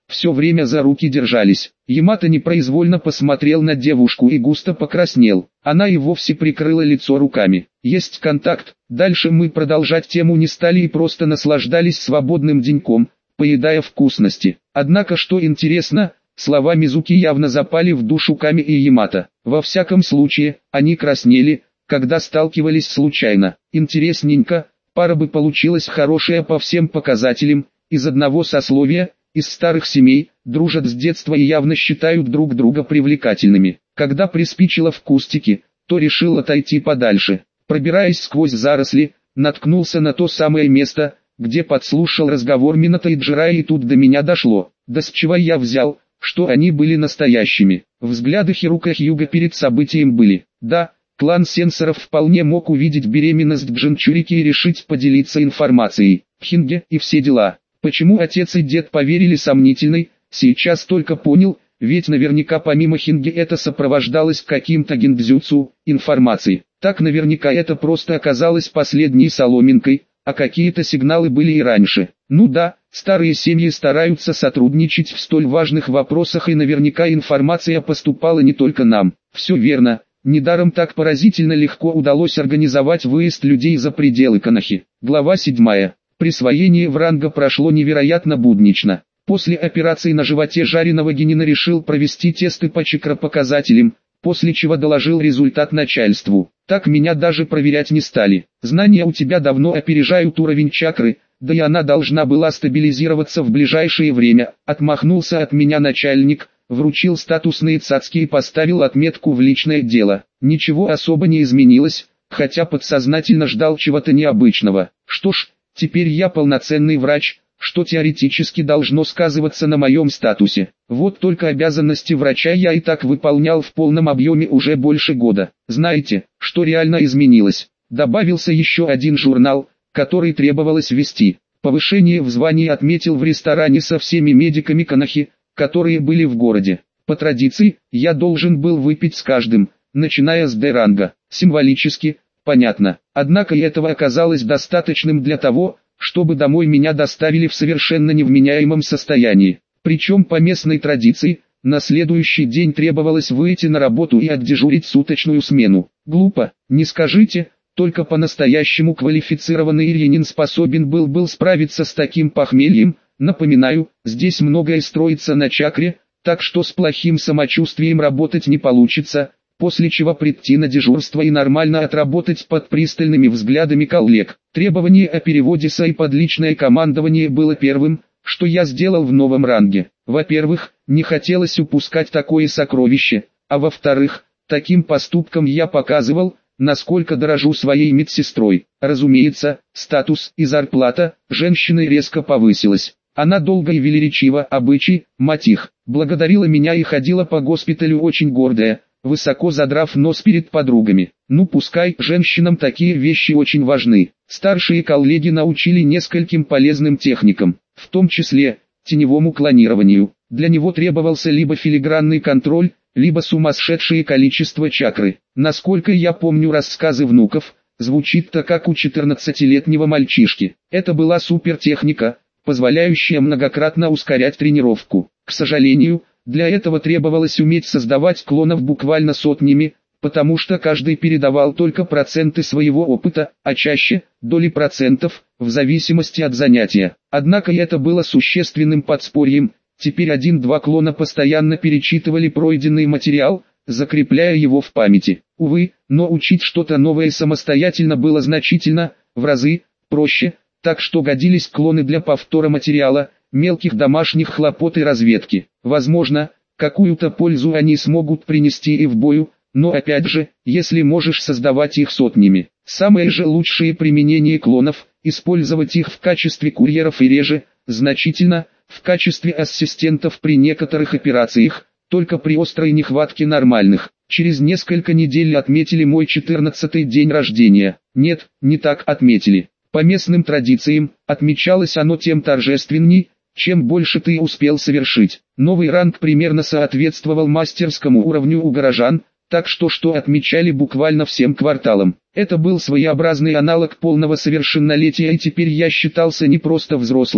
все время за руки держались. Ямато непроизвольно посмотрел на девушку и густо покраснел. Она и вовсе прикрыла лицо руками. Есть контакт. Дальше мы продолжать тему не стали и просто наслаждались свободным деньком, поедая вкусности. Однако, что интересно, слова Мизуки явно запали в душу Ками и Ямато. Во всяком случае, они краснели, когда сталкивались случайно. Интересненько, пара бы получилась хорошая по всем показателям, из одного сословия, из старых семей, дружат с детства и явно считают друг друга привлекательными. Когда приспичило в кустике, то решил отойти подальше. Пробираясь сквозь заросли, наткнулся на то самое место, где подслушал разговор Минато и Джирая, и тут до меня дошло. Да с чего я взял, что они были настоящими. Взгляды Хирука Хьюга перед событием были. Да, клан сенсоров вполне мог увидеть беременность Джинчурики и решить поделиться информацией. Хинге и все дела. Почему отец и дед поверили сомнительной, сейчас только понял, ведь наверняка помимо Хинге это сопровождалось каким-то гиндзюцу, информацией. Так наверняка это просто оказалось последней соломинкой, а какие-то сигналы были и раньше. Ну да, старые семьи стараются сотрудничать в столь важных вопросах, и наверняка информация поступала не только нам. Все верно, недаром так поразительно легко удалось организовать выезд людей за пределы Конохи. Глава 7. Присвоение вранга прошло невероятно буднично. После операции на животе жареного Генина решил провести тесты по чакропоказателям, после чего доложил результат начальству. Так меня даже проверять не стали. Знания у тебя давно опережают уровень чакры, да и она должна была стабилизироваться в ближайшее время. Отмахнулся от меня начальник, вручил статусные цацки и поставил отметку в личное дело. Ничего особо не изменилось, хотя подсознательно ждал чего-то необычного. Что ж, теперь я полноценный врач, что теоретически должно сказываться на моем статусе. Вот только обязанности врача я и так выполнял в полном объеме уже больше года. Знаете, что реально изменилось? Добавился еще один журнал, который требовалось ввести. Повышение в звании отметил в ресторане со всеми медиками Конохи, которые были в городе. По традиции, я должен был выпить с каждым, начиная с Д-ранга. Символически, понятно. Однако и этого оказалось достаточным для того, чтобы домой меня доставили в совершенно невменяемом состоянии. Причем по местной традиции, на следующий день требовалось выйти на работу и отдежурить суточную смену. Глупо, не скажите, только по-настоящему квалифицированный ирьянин способен был справиться с таким похмельем. Напоминаю, здесь многое строится на чакре, так что с плохим самочувствием работать не получится, после чего прийти на дежурство и нормально отработать под пристальными взглядами коллег. Требование о переводе САИ под личное командование было первым, что я сделал в новом ранге. Во-первых, не хотелось упускать такое сокровище, а во-вторых, таким поступком я показывал, насколько дорожу своей медсестрой. Разумеется, статус и зарплата женщины резко повысилась. Она долго и велеречиво, обычай, мать их, благодарила меня и ходила по госпиталю очень гордая, высоко задрав нос перед подругами. Ну пускай, женщинам такие вещи очень важны. Старшие коллеги научили нескольким полезным техникам, в том числе, теневому клонированию. Для него требовался либо филигранный контроль, либо сумасшедшее количество чакры. Насколько я помню рассказы внуков, звучит-то как у 14-летнего мальчишки. Это была супертехника, позволяющая многократно ускорять тренировку. К сожалению, для этого требовалось уметь создавать клонов буквально сотнями, потому что каждый передавал только проценты своего опыта, а чаще – доли процентов, в зависимости от занятия. Однако это было существенным подспорьем. Теперь 1-2 клона постоянно перечитывали пройденный материал, закрепляя его в памяти. Увы, но учить что-то новое самостоятельно было значительно, в разы, проще, так что годились клоны для повтора материала, мелких домашних хлопот и разведки. Возможно, какую-то пользу они смогут принести и в бою, но опять же, если можешь создавать их сотнями. Самое же лучшее применение клонов – использовать их в качестве курьеров и реже, значительно, в качестве ассистентов при некоторых операциях, только при острой нехватке нормальных. Через несколько недель отметили мой 14-й день рождения. Нет, не так отметили. По местным традициям, отмечалось оно тем торжественней, чем больше ты успел совершить. Новый ранг примерно соответствовал мастерскому уровню у горожан, так что отмечали буквально всем кварталам. Это был своеобразный аналог полного совершеннолетия, и теперь я считался не просто взрослым,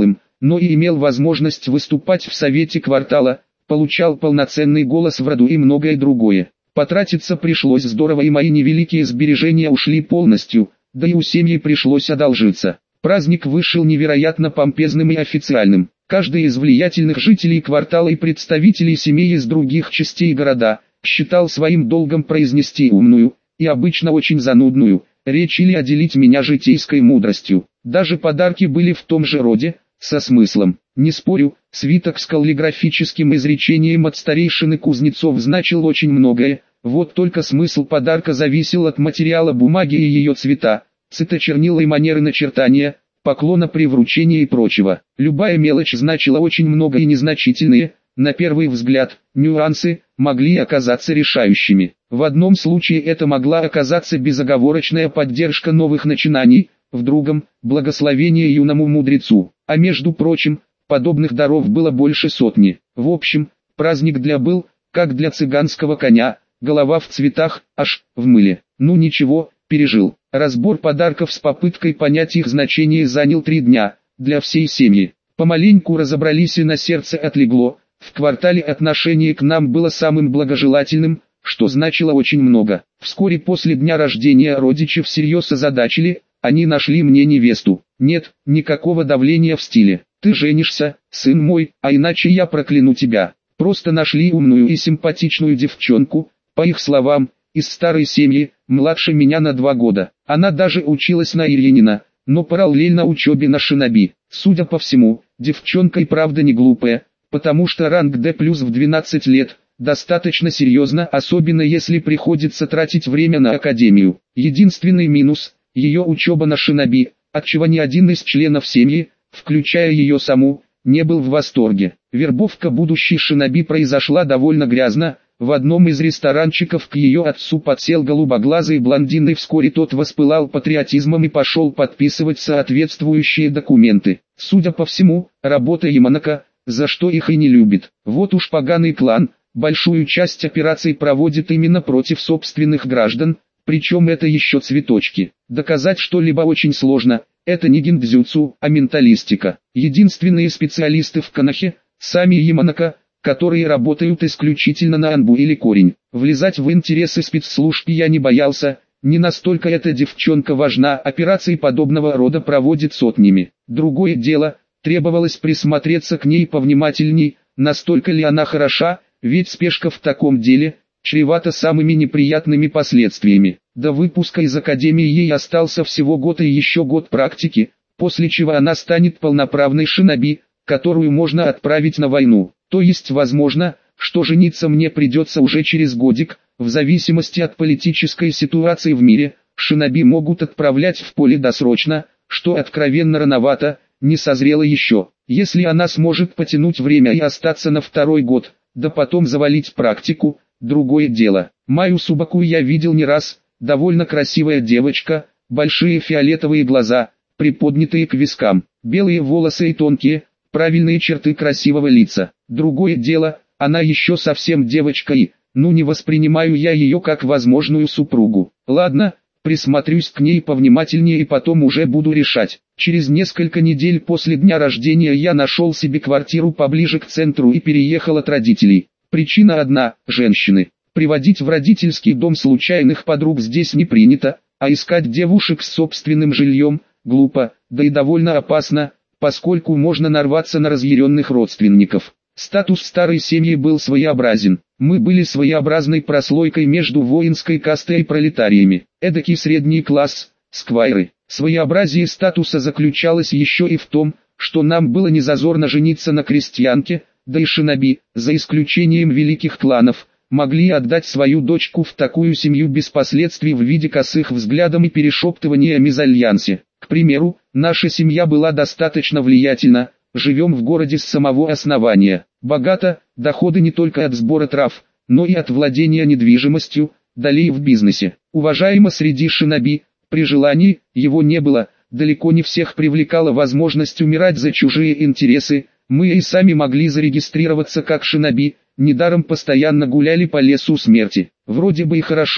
но и имел возможность выступать в совете квартала, получал полноценный голос в роду и многое другое. Потратиться пришлось здорово, и мои невеликие сбережения ушли полностью, да и у семьи пришлось одолжиться. Праздник вышел невероятно помпезным и официальным. Каждый из влиятельных жителей квартала и представителей семей из других частей города считал своим долгом произнести умную, и обычно очень занудную, речь или отделить меня житейской мудростью. Даже подарки были в том же роде, со смыслом. Не спорю, свиток с каллиграфическим изречением от старейшины Кузнецов значил очень многое, вот только смысл подарка зависел от материала бумаги и ее цвета, цветочернила и манеры начертания, поклона при вручении и прочего. Любая мелочь значила очень много, и незначительные, на первый взгляд, нюансы могли оказаться решающими. В одном случае это могла оказаться безоговорочная поддержка новых начинаний, в другом – благословение юному мудрецу. А между прочим, подобных даров было больше сотни. В общем, праздник был, как для цыганского коня, голова в цветах, аж в мыле. Ну ничего, пережил. Разбор подарков с попыткой понять их значение занял 3 дня, для всей семьи. Помаленьку разобрались и на сердце отлегло. В квартале отношение к нам было самым благожелательным, что значило очень много. Вскоре после дня рождения родичи всерьез озадачили, они нашли мне невесту. Нет, никакого давления в стиле «ты женишься, сын мой, а иначе я прокляну тебя». Просто нашли умную и симпатичную девчонку, по их словам, из старой семьи, младше меня на 2 года. Она даже училась на Ирьянина, но параллельно учебе на шиноби. Судя по всему, девчонка и правда не глупая, потому что ранг D+ в 12 лет – достаточно серьезно, особенно если приходится тратить время на академию. Единственный минус – ее учеба на шиноби, отчего ни один из членов семьи, включая ее саму, не был в восторге. Вербовка будущей шиноби произошла довольно грязно. В одном из ресторанчиков к ее отцу подсел голубоглазый блондин, и вскоре тот воспылал патриотизмом и пошел подписывать соответствующие документы. Судя по всему, работа Яманака, за что их и не любит. Вот уж поганый клан, большую часть операций проводит именно против собственных граждан, причем это еще цветочки. Доказать что-либо очень сложно, это не гиндзюцу, а менталистика. Единственные специалисты в Конохе – сами Яманака, которые работают исключительно на анбу или корень. Влезать в интересы спецслужб я не боялся, не настолько эта девчонка важна, операций подобного рода проводит сотнями. Другое дело, требовалось присмотреться к ней повнимательней, настолько ли она хороша, ведь спешка в таком деле чревата самыми неприятными последствиями. До выпуска из академии ей остался всего год и еще год практики, после чего она станет полноправной шиноби, которую можно отправить на войну. То есть возможно, что жениться мне придется уже через годик, в зависимости от политической ситуации в мире. Шиноби могут отправлять в поле досрочно, что откровенно рановато, не созрело еще. Если она сможет потянуть время и остаться на 2-й год, да потом завалить практику, другое дело. Майю Субаку я видел не раз, довольно красивая девочка, большие фиолетовые глаза, приподнятые к вискам, белые волосы и тонкие, правильные черты красивого лица. Другое дело, она еще совсем девочка и, не воспринимаю я ее как возможную супругу. Ладно, присмотрюсь к ней повнимательнее и потом уже буду решать. Через несколько недель после дня рождения я нашел себе квартиру поближе к центру и переехал от родителей. Причина одна – женщины. Приводить в родительский дом случайных подруг здесь не принято, а искать девушек с собственным жильем – глупо, да и довольно опасно, поскольку можно нарваться на разъяренных родственников. Статус старой семьи был своеобразен. Мы были своеобразной прослойкой между воинской кастой и пролетариями. Эдакий средний класс, сквайры. Своеобразие статуса заключалось еще и в том, что нам было незазорно жениться на крестьянке, да и шиноби, за исключением великих кланов, могли отдать свою дочку в такую семью без последствий в виде косых взглядов и перешептывания о мезальянсе. К примеру, наша семья была достаточно влиятельна, живем в городе с самого основания. Богато, доходы не только от сбора трав, но и от владения недвижимостью, далее в бизнесе. Уважаемо среди шиноби, при желании, его не было, далеко не всех привлекала возможность умирать за чужие интересы, мы и сами могли зарегистрироваться как шиноби, недаром постоянно гуляли по лесу смерти. Вроде бы и хорошо,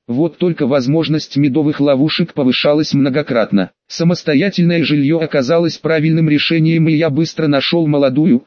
Вот только возможность медовых ловушек повышалась многократно. Самостоятельное жилье оказалось правильным решением, и я быстро нашел молодую,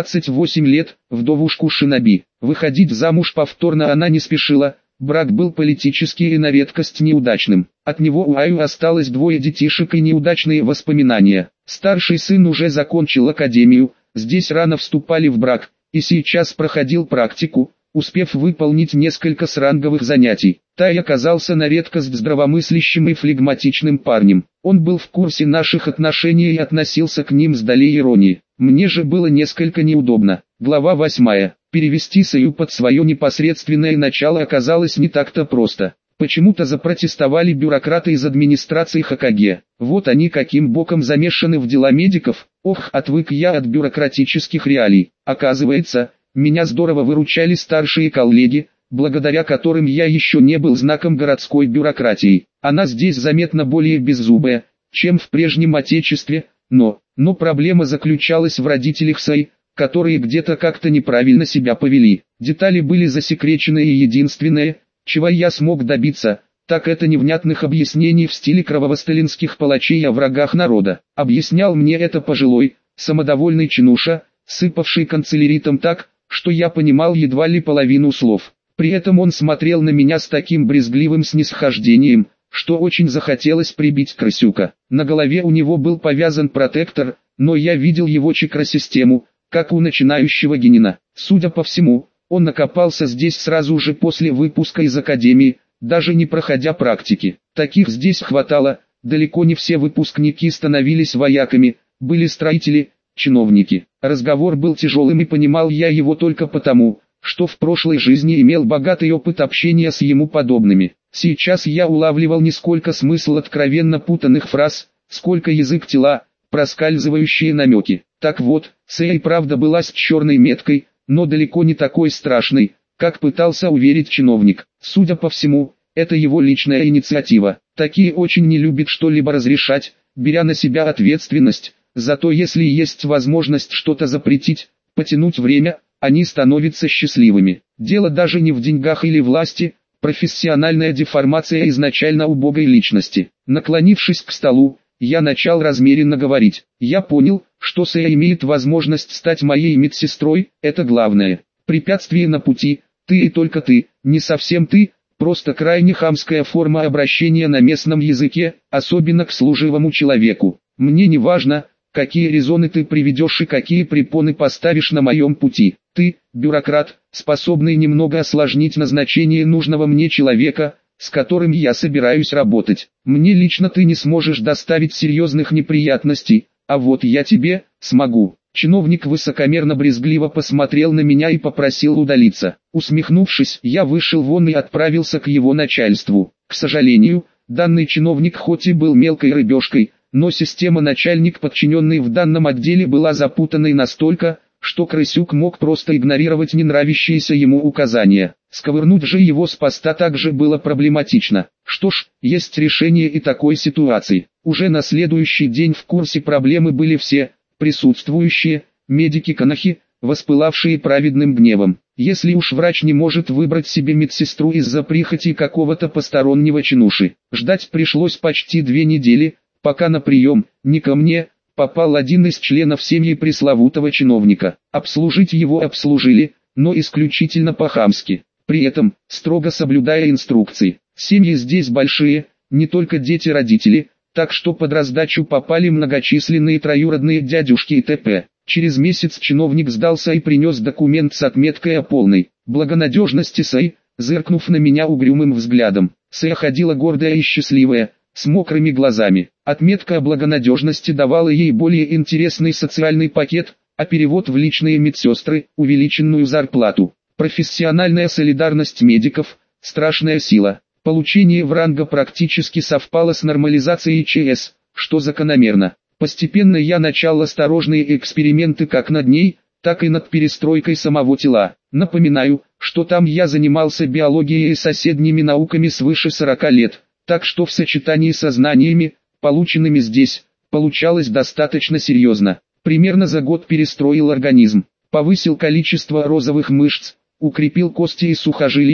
28 лет, вдовушку Шиноби. Выходить замуж повторно она не спешила, брак был политически и на редкость неудачным. От него у Аю осталось 2 детишек и неудачные воспоминания. Старший сын уже закончил академию, здесь рано вступали в брак, и сейчас проходил практику, успев выполнить несколько сранговых занятий. Тай оказался на редкость здравомыслящим и флегматичным парнем. Он был в курсе наших отношений и относился к ним с долей иронии. Мне же было несколько неудобно. Глава 8. Перевести Саю под свое непосредственное начало оказалось не так-то просто. Почему-то запротестовали бюрократы из администрации Хокаге. Вот они каким боком замешаны в дела медиков. Ох, отвык я от бюрократических реалий. Оказывается, меня здорово выручали старшие коллеги, благодаря которым я еще не был знаком городской бюрократии. Она здесь заметно более беззубая, чем в прежнем отечестве, но проблема заключалась в родителях Сай, которые где-то как-то неправильно себя повели. Детали были засекречены, и единственное, чего я смог добиться, так это невнятных объяснений в стиле кровавосталинских палачей о врагах народа. Объяснял мне это пожилой, самодовольный чинуша, сыпавший канцеляритом так, что я понимал едва ли половину слов. При этом он смотрел на меня с таким брезгливым снисхождением, что очень захотелось прибить крысюка. На голове у него был повязан протектор, но я видел его чакросистему, как у начинающего генина. Судя по всему, он накопался здесь сразу же после выпуска из академии, даже не проходя практики. Таких здесь хватало, далеко не все выпускники становились вояками, были строители, чиновники. Разговор был тяжелым, и понимал я его только потому, что в прошлой жизни имел богатый опыт общения с ему подобными. Сейчас я улавливал не сколько смысл откровенно путанных фраз, сколько язык тела, проскальзывающие намеки. Так вот, Сэй правда была с черной меткой, но далеко не такой страшной, как пытался уверить чиновник. Судя по всему, это его личная инициатива. Такие очень не любят что-либо разрешать, беря на себя ответственность. Зато если есть возможность что-то запретить, потянуть время, они становятся счастливыми. Дело даже не в деньгах или власти, профессиональная деформация изначально убогой личности. Наклонившись к столу, я начал размеренно говорить. Я понял, что Сэй имеет возможность стать моей медсестрой, это главное. Препятствие на пути, ты и только ты, не совсем ты, просто крайне хамская форма обращения на местном языке, особенно к служивому человеку. Мне не важно, какие резоны ты приведешь и какие препоны поставишь на моем пути. Ты, бюрократ, способный немного осложнить назначение нужного мне человека, с которым я собираюсь работать. Мне лично ты не сможешь доставить серьезных неприятностей, а вот я тебе смогу. Чиновник высокомерно-брезгливо посмотрел на меня и попросил удалиться. Усмехнувшись, я вышел вон и отправился к его начальству. К сожалению, данный чиновник хоть и был мелкой рыбешкой, но система начальник-подчиненный в данном отделе была запутанной настолько, что крысюк мог просто игнорировать ненравящиеся ему указания. Сковырнуть же его с поста также было проблематично. Что ж, есть решение и такой ситуации. Уже на следующий день в курсе проблемы были все присутствующие, медики-канахи, воспылавшие праведным гневом. Если уж врач не может выбрать себе медсестру из-за прихоти какого-то постороннего чинуши, ждать пришлось почти 2 недели, пока на прием, не ко мне, попал один из членов семьи пресловутого чиновника. Обслужить его обслужили, но исключительно по-хамски. При этом, строго соблюдая инструкции. Семьи здесь большие, не только дети-родители, так что под раздачу попали многочисленные троюродные дядюшки и т.п. Через месяц чиновник сдался и принес документ с отметкой о полной благонадежности Сэй, зыркнув на меня угрюмым взглядом. Сэй ходила гордая и счастливая, с мокрыми глазами. Отметка о благонадежности давала ей более интересный социальный пакет, а перевод в личные медсестры – увеличенную зарплату. Профессиональная солидарность медиков – страшная сила. Получение в ранга практически совпало с нормализацией ЧС, что закономерно. Постепенно я начал осторожные эксперименты как над ней, так и над перестройкой самого тела. Напоминаю, что там я занимался биологией и соседними науками свыше 40 лет, так что в сочетании со знаниями, полученными здесь, получалось достаточно серьезно. Примерно за год перестроил организм, повысил количество розовых мышц, укрепил кости и сухожилия,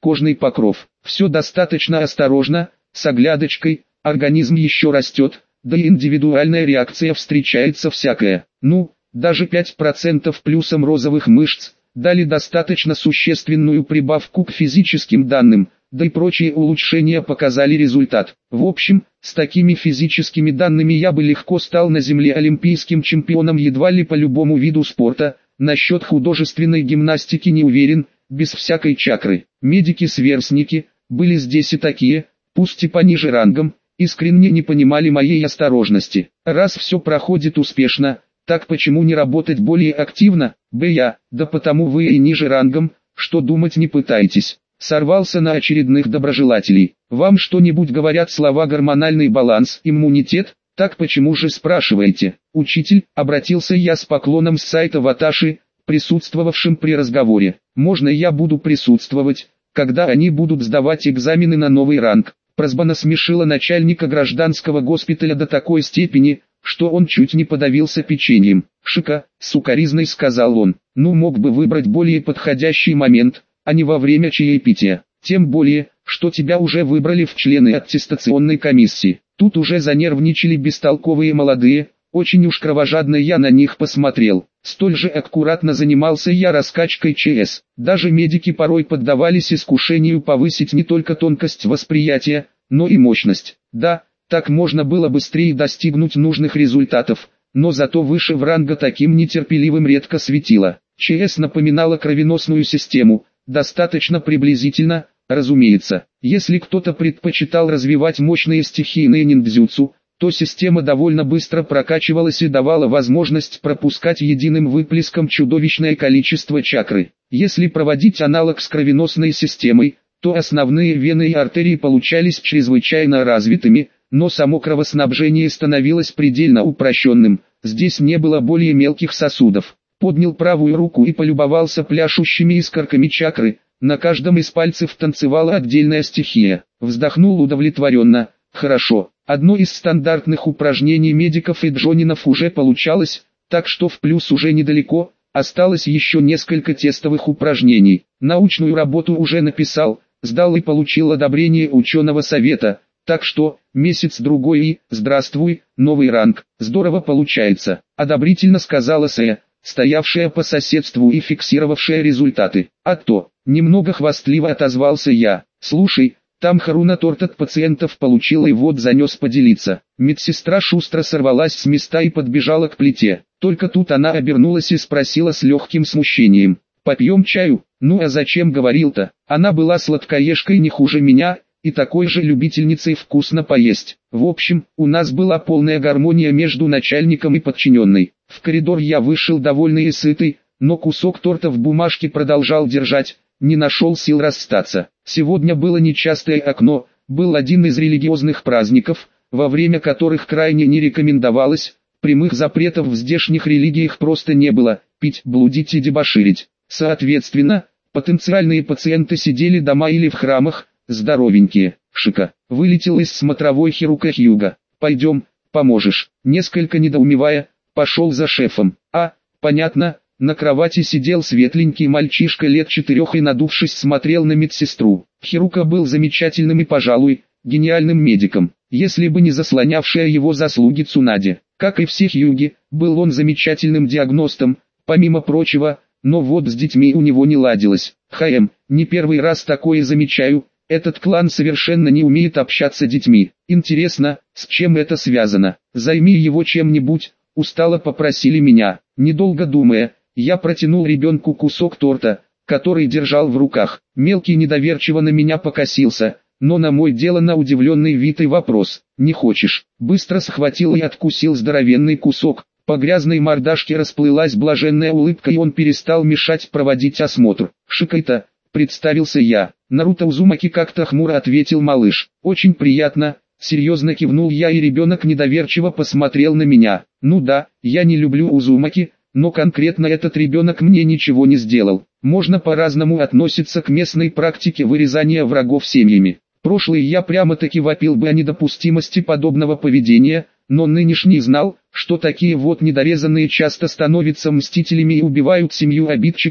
кожный покров. Все достаточно осторожно, с оглядочкой, организм еще растет, да и индивидуальная реакция встречается всякая. Ну, даже 5% плюсом розовых мышц дали достаточно существенную прибавку к физическим данным, да и прочие улучшения показали результат. В общем, с такими физическими данными я бы легко стал на земле олимпийским чемпионом едва ли по любому виду спорта. Насчет художественной гимнастики не уверен, без всякой чакры. Медики-сверстники, были здесь и такие, пусть и пониже рангом, искренне не понимали моей осторожности. Раз все проходит успешно, так почему не работать более активно? Да потому вы и ниже рангом, что думать не пытаетесь. Сорвался на очередных доброжелателей. Вам что-нибудь говорят слова гормональный баланс, иммунитет? Так почему же спрашиваете? Учитель, обратился я с поклоном с сайта Ваташи, присутствовавшим при разговоре. Можно я буду присутствовать, когда они будут сдавать экзамены на новый ранг? Просьба насмешила начальника гражданского госпиталя до такой степени, что он чуть не подавился печеньем. «Шика», — сукаризной сказал он, — «ну мог бы выбрать более подходящий момент, а не во время чаепития. Тем более, что тебя уже выбрали в члены аттестационной комиссии». Тут уже занервничали бестолковые молодые, очень уж кровожадно я на них посмотрел. Столь же аккуратно занимался я раскачкой ЧС. Даже медики порой поддавались искушению повысить не только тонкость восприятия, но и мощность. Да, так можно было быстрее достигнуть нужных результатов, но зато выше в ранга таким нетерпеливым редко светило. ЧС напоминала кровеносную систему, достаточно приблизительно, разумеется. Если кто-то предпочитал развивать мощные стихийные ниндзюцу, то система довольно быстро прокачивалась и давала возможность пропускать единым выплеском чудовищное количество чакры. Если проводить аналог с кровеносной системой, то основные вены и артерии получались чрезвычайно развитыми, но само кровоснабжение становилось предельно упрощенным, здесь не было более мелких сосудов. Поднял правую руку и полюбовался пляшущими искорками чакры, на каждом из пальцев танцевала отдельная стихия. Вздохнул удовлетворенно. Хорошо, одно из стандартных упражнений медиков и джонинов уже получалось, так что в плюс уже недалеко, осталось еще несколько тестовых упражнений. Научную работу уже написал, сдал и получил одобрение ученого совета, так что, месяц-другой и, здравствуй, новый ранг, здорово получается, одобрительно сказала Сэ, стоявшая по соседству и фиксировавшая результаты. А то, немного хвастливо отозвался я, слушай, там Харуна торт от пациентов получила и вот занес поделиться. Медсестра шустро сорвалась с места и подбежала к плите. Только тут она обернулась и спросила с легким смущением. «Попьем чаю?» «Ну а зачем говорил-то?» Она была сладкоежкой не хуже меня, и такой же любительницей вкусно поесть. В общем, у нас была полная гармония между начальником и подчиненной. В коридор я вышел довольный и сытый, но кусок торта в бумажке продолжал держать, не нашел сил расстаться. Сегодня было нечастое окно, был один из религиозных праздников, во время которых крайне не рекомендовалось, прямых запретов в здешних религиях просто не было, пить, блудить и дебоширить. Соответственно, потенциальные пациенты сидели дома или в храмах, здоровенькие. Шика, вылетел из смотровой Хирука Хьюга. «Пойдем, поможешь». Несколько недоумевая, пошел за шефом. Понятно. На кровати сидел светленький мальчишка лет 4 и, надувшись, смотрел на медсестру. Хирука был замечательным и, пожалуй, гениальным медиком, если бы не заслонявшая его заслуги Цунаде. Как и все Хьюги, был он замечательным диагностом, помимо прочего, но вот с детьми у него не ладилось. Не первый раз такое замечаю, этот клан совершенно не умеет общаться с детьми. Интересно, с чем это связано? Займи его чем-нибудь, устало попросили меня. Недолго думая, я протянул ребенку кусок торта, который держал в руках. Мелкий недоверчиво на меня покосился, но на мой деланно удивленный вид и вопрос: «Не хочешь?» Быстро схватил и откусил здоровенный кусок. По грязной мордашке расплылась блаженная улыбка, и он перестал мешать проводить осмотр. «Шикайта», представился я. «Наруто Узумаки», как-то хмуро ответил малыш. «Очень приятно», серьезно кивнул я, и ребенок недоверчиво посмотрел на меня. «Ну да, я не люблю Узумаки, но конкретно этот ребенок мне ничего не сделал. Можно по-разному относиться к местной практике вырезания врагов семьями. Прошлый я прямо-таки вопил бы о недопустимости подобного поведения, но нынешний знал, что такие вот недорезанные часто становятся мстителями и убивают семью обидчика,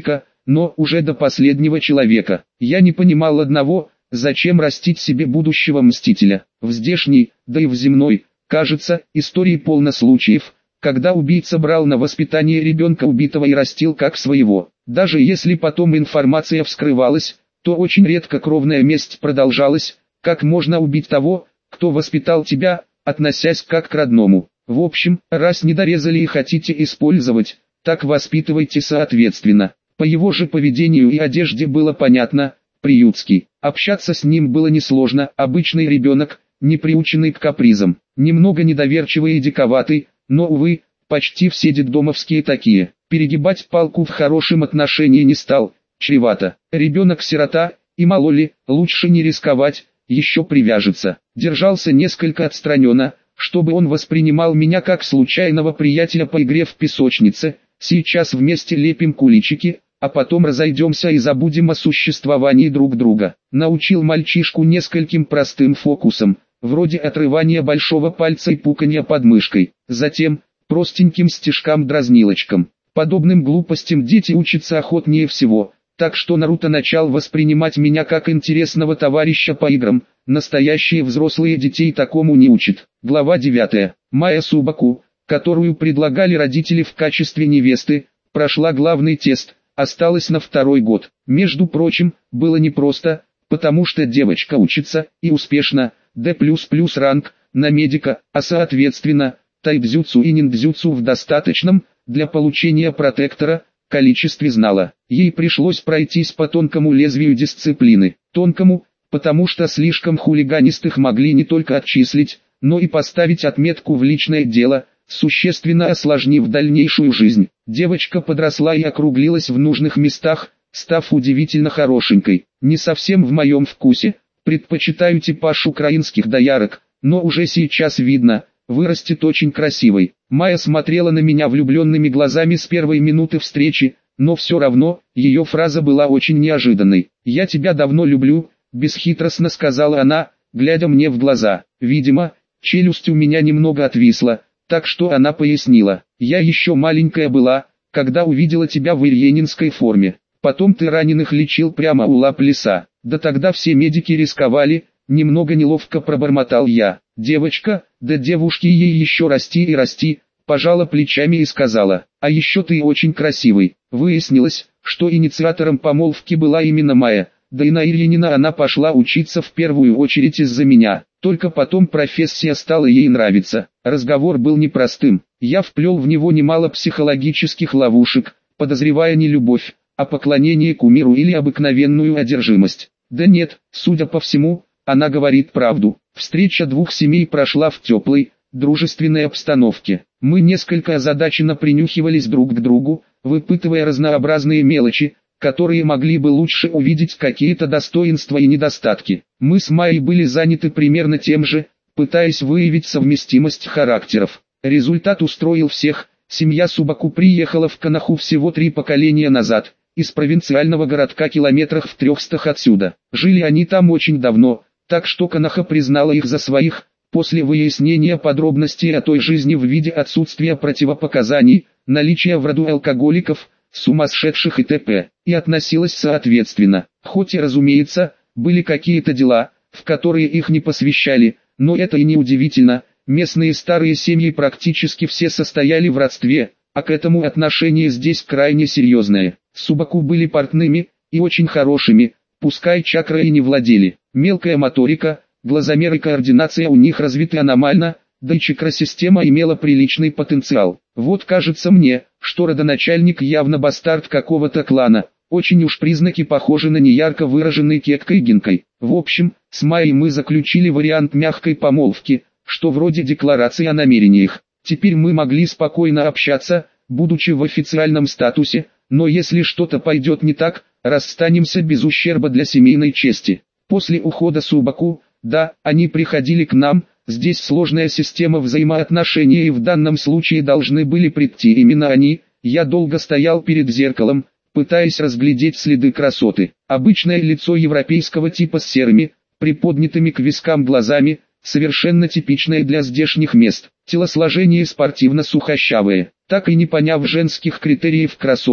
но уже до последнего человека. Я не понимал одного: зачем растить себе будущего мстителя? В здешней, да и в земной, кажется, истории полно случаев, когда убийца брал на воспитание ребенка убитого и растил как своего. Даже если потом информация вскрывалась, то очень редко кровная месть продолжалась. Как можно убить того, кто воспитал тебя, относясь как к родному? В общем, раз не дорезали и хотите использовать, так воспитывайте соответственно. По его же поведению и одежде было понятно: приютский. Общаться с ним было несложно, обычный ребенок, не приученный к капризам, немного недоверчивый и диковатый, но, увы, почти все детдомовские такие. Перегибать палку в хорошем отношении не стал, чревато. Ребенок-сирота, и мало ли, лучше не рисковать, еще привяжется. Держался несколько отстраненно, чтобы он воспринимал меня как случайного приятеля по игре в песочнице. Сейчас вместе лепим куличики, а потом разойдемся и забудем о существовании друг друга. Научил мальчишку нескольким простым фокусам, вроде отрывания большого пальца и пуканья под мышкой. Затем, простеньким стишкам-дразнилочкам. Подобным глупостям дети учатся охотнее всего, так что Наруто начал воспринимать меня как интересного товарища по играм. Настоящие взрослые детей такому не учат. Глава 9. Майя Субаку, которую предлагали родители в качестве невесты, прошла главный тест, осталась на 2-й год. Между прочим, было непросто, потому что девочка учится, и успешно, D++ ранг, на медика, а соответственно, тайбзюцу и ниндзюцу в достаточном, для получения протектора, количестве знала. Ей пришлось пройтись по тонкому лезвию дисциплины. Тонкому, потому что слишком хулиганистых могли не только отчислить, но и поставить отметку в личное дело, существенно осложнив дальнейшую жизнь. Девочка подросла и округлилась в нужных местах, став удивительно хорошенькой. Не совсем в моем вкусе, предпочитаю типаж украинских доярок, но уже сейчас видно, вырастет очень красивой. Майя смотрела на меня влюбленными глазами с первой минуты встречи, но все равно, ее фраза была очень неожиданной. «Я тебя давно люблю», — бесхитростно сказала она, глядя мне в глаза. Видимо, челюсть у меня немного отвисла, так что она пояснила: «Я еще маленькая была, когда увидела тебя в ильенинской форме. Потом ты раненых лечил прямо у лап леса. Да тогда все медики рисковали», — немного неловко пробормотал я. «Девочка, да девушке ей еще расти и расти», — пожала плечами и сказала: «А еще ты очень красивый». Выяснилось, что инициатором помолвки была именно Майя, да и на Ильинина она пошла учиться в первую очередь из-за меня. Только потом профессия стала ей нравиться. Разговор был непростым. Я вплел в него немало психологических ловушек, подозревая не любовь, а поклонение кумиру или обыкновенную одержимость. Да нет, судя по всему, она говорит правду. Встреча двух семей прошла в теплой, дружественной обстановке. Мы несколько озадаченно принюхивались друг к другу, выпытывая разнообразные мелочи, которые могли бы лучше увидеть какие-то достоинства и недостатки. Мы с Майей были заняты примерно тем же, пытаясь выявить совместимость характеров. Результат устроил всех. Семья Субаку приехала в Коноху всего 3 поколения назад, из провинциального городка километрах в 300 отсюда. Жили они там очень давно, так что Коноха признала их за своих. После выяснения подробностей о той жизни в виде отсутствия противопоказаний, наличия в роду алкоголиков, сумасшедших и т.п. и относилась соответственно. Хоть и, разумеется, были какие-то дела, в которые их не посвящали, но это и не удивительно. Местные старые семьи практически все состояли в родстве, а к этому отношение здесь крайне серьезное. Субаку были портными, и очень хорошими, пускай чакрой и не владели. Мелкая моторика, глазомер и координация у них развиты аномально, да и чакросистема имела приличный потенциал. Вот кажется мне, что родоначальник явно бастард какого-то клана, очень уж признаки похожи на неярко выраженный кеткой гинкой. В общем, с Майей мы заключили вариант мягкой помолвки, что вроде декларации о намерениях. Теперь мы могли спокойно общаться, будучи в официальном статусе, но если что-то пойдет не так, расстанемся без ущерба для семейной чести. После ухода Субаку, да, они приходили к нам, здесь сложная система взаимоотношений и в данном случае должны были прийти именно они. Я долго стоял перед зеркалом, пытаясь разглядеть следы красоты. Обычное лицо европейского типа с серыми, приподнятыми к вискам глазами, совершенно типичное для здешних мест. Телосложение спортивно-сухощавое. Так и не поняв женских критериев красоты,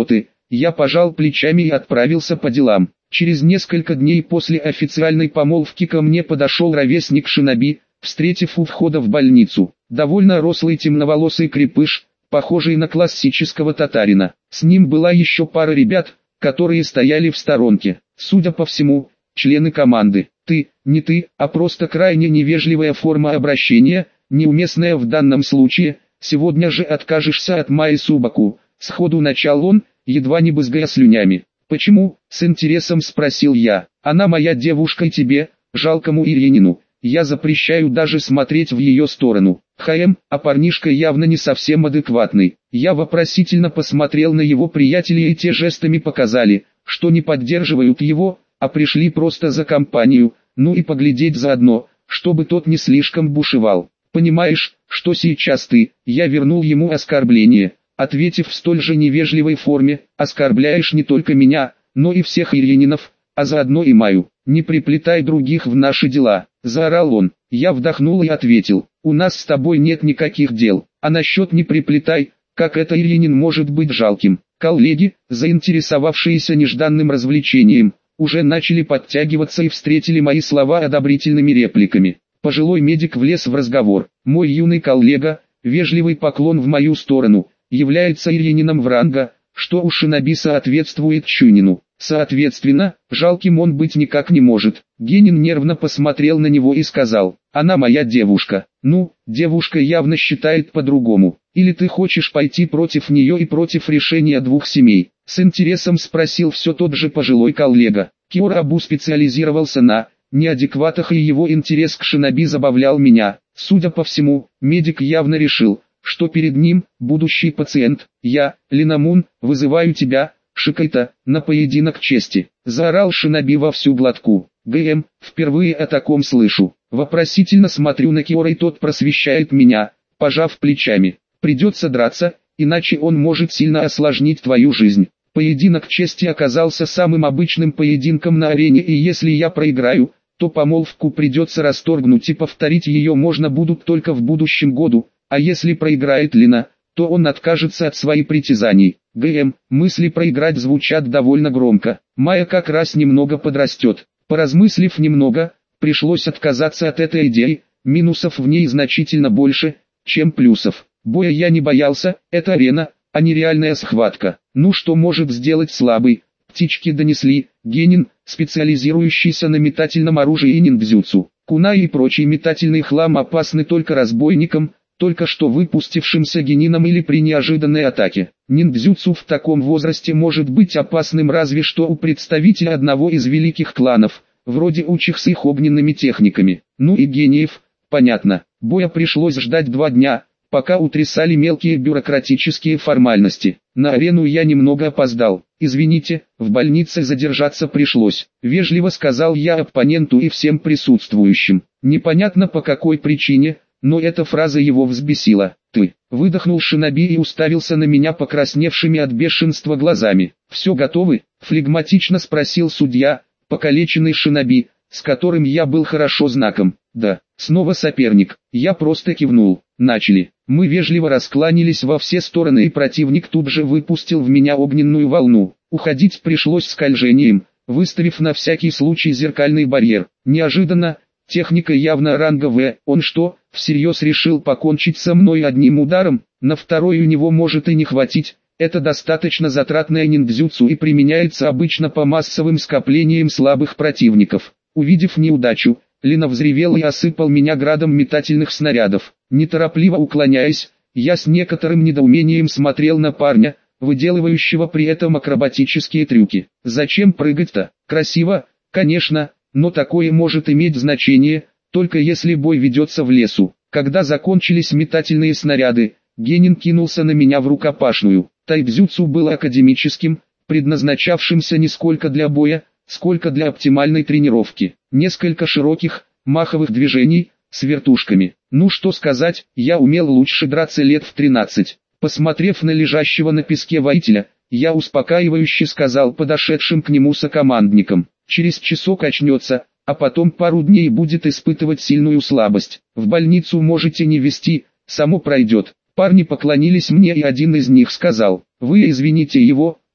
Я пожал плечами и отправился по делам. Через несколько дней после официальной помолвки ко мне подошел ровесник шиноби, встретив у входа в больницу. Довольно рослый темноволосый крепыш, похожий на классического татарина. С ним была еще пара ребят, которые стояли в сторонке. Судя по всему, члены команды. Ты, не ты, а просто крайне невежливая форма обращения, неуместная в данном случае. Сегодня же откажешься от Майи Субаку. Сходу начал он, едва не брызгая слюнями. «Почему?» — с интересом спросил я. «Она моя девушка и тебе, жалкому ирьянину, я запрещаю даже смотреть в ее сторону». А парнишка явно не совсем адекватный. Я вопросительно посмотрел на его приятелей, и те жестами показали, что не поддерживают его, а пришли просто за компанию, ну и поглядеть заодно, чтобы тот не слишком бушевал. «Понимаешь, что сейчас ты?» Я вернул ему оскорбление, ответив в столь же невежливой форме: «Оскорбляешь не только меня, но и всех ирьянинов, а заодно и Майю. Не приплетай других в наши дела», — заорал он. Я вдохнул и ответил: «У нас с тобой нет никаких дел, а насчет «не приплетай», как это ирьянин может быть жалким?» Коллеги, заинтересовавшиеся нежданным развлечением, уже начали подтягиваться и встретили мои слова одобрительными репликами. Пожилой медик влез в разговор. «Мой юный коллега, вежливый поклон в мою сторону, является ирьянином в ранга, что у шиноби соответствует чунину. Соответственно, жалким он быть никак не может». Генин нервно посмотрел на него и сказал: «Она моя девушка». «Ну, девушка явно считает по-другому. Или ты хочешь пойти против нее и против решения двух семей?» С интересом спросил все тот же пожилой коллега. Киорабу специализировался на неадекватах, и его интерес к шиноби забавлял меня. Судя по всему, медик явно решил, что перед ним будущий пациент. «Я, Линамун, вызываю тебя, Шикайта, на поединок чести», — заорал шиноби во всю глотку. «ГМ, впервые о таком слышу». Вопросительно смотрю на Киора, и тот просвещает меня, пожав плечами. «Придется драться, иначе он может сильно осложнить твою жизнь». Поединок чести оказался самым обычным поединком на арене, и если я проиграю, то помолвку придется расторгнуть, и повторить ее можно будет только в будущем году, а если проиграет Лина, то он откажется от своих притязаний. ГМ, мысли проиграть звучат довольно громко. Майя как раз немного подрастет. Поразмыслив немного, пришлось отказаться от этой идеи, минусов в ней значительно больше, чем плюсов. Боя я не боялся, это арена, а не реальная схватка. Ну что может сделать слабый? Птички донесли: Генин, специализирующийся на метательном оружии и ниндзюцу. Кунай и прочий метательный хлам опасны только разбойникам, только что выпустившимся генином или при неожиданной атаке. Ниндзюцу в таком возрасте может быть опасным разве что у представителя одного из великих кланов, вроде учих с их огненными техниками. Ну и гениев, понятно. Боя пришлось ждать 2 дня, пока утрясали мелкие бюрократические формальности. На арену я немного опоздал. «Извините, в больнице задержаться пришлось», — вежливо сказал я оппоненту и всем присутствующим. Непонятно по какой причине, но эта фраза его взбесила. «Ты», — выдохнул шиноби и уставился на меня покрасневшими от бешенства глазами. «Все готовы?» — флегматично спросил судья, покалеченный шиноби, с которым я был хорошо знаком. «Да». Снова соперник. Я просто кивнул. Начали. Мы вежливо раскланялись во все стороны, и противник тут же выпустил в меня огненную волну. Уходить пришлось скольжением, выставив на всякий случай зеркальный барьер. Неожиданно, техника явно ранга В. Он что, всерьез решил покончить со мной одним ударом? На второй у него может и не хватить. Это достаточно затратная ниндзюцу и применяется обычно по массовым скоплениям слабых противников. Увидев неудачу, Лина взревел и осыпал меня градом метательных снарядов. Неторопливо уклоняясь, я с некоторым недоумением смотрел на парня, выделывающего при этом акробатические трюки. Зачем прыгать-то? Красиво, конечно, но такое может иметь значение, только если бой ведется в лесу. Когда закончились метательные снаряды, Генин кинулся на меня в рукопашную. Тайбзюцу был академическим, предназначавшимся не сколько для боя, сколько для оптимальной тренировки. Несколько широких, маховых движений, с вертушками. Ну что сказать, я умел лучше драться лет в 13. Посмотрев на лежащего на песке воителя, я успокаивающе сказал подошедшим к нему сокомандникам: через часок очнется, а потом пару дней будет испытывать сильную слабость. В больницу можете не везти, само пройдет. Парни поклонились мне, и один из них сказал: «Вы извините его,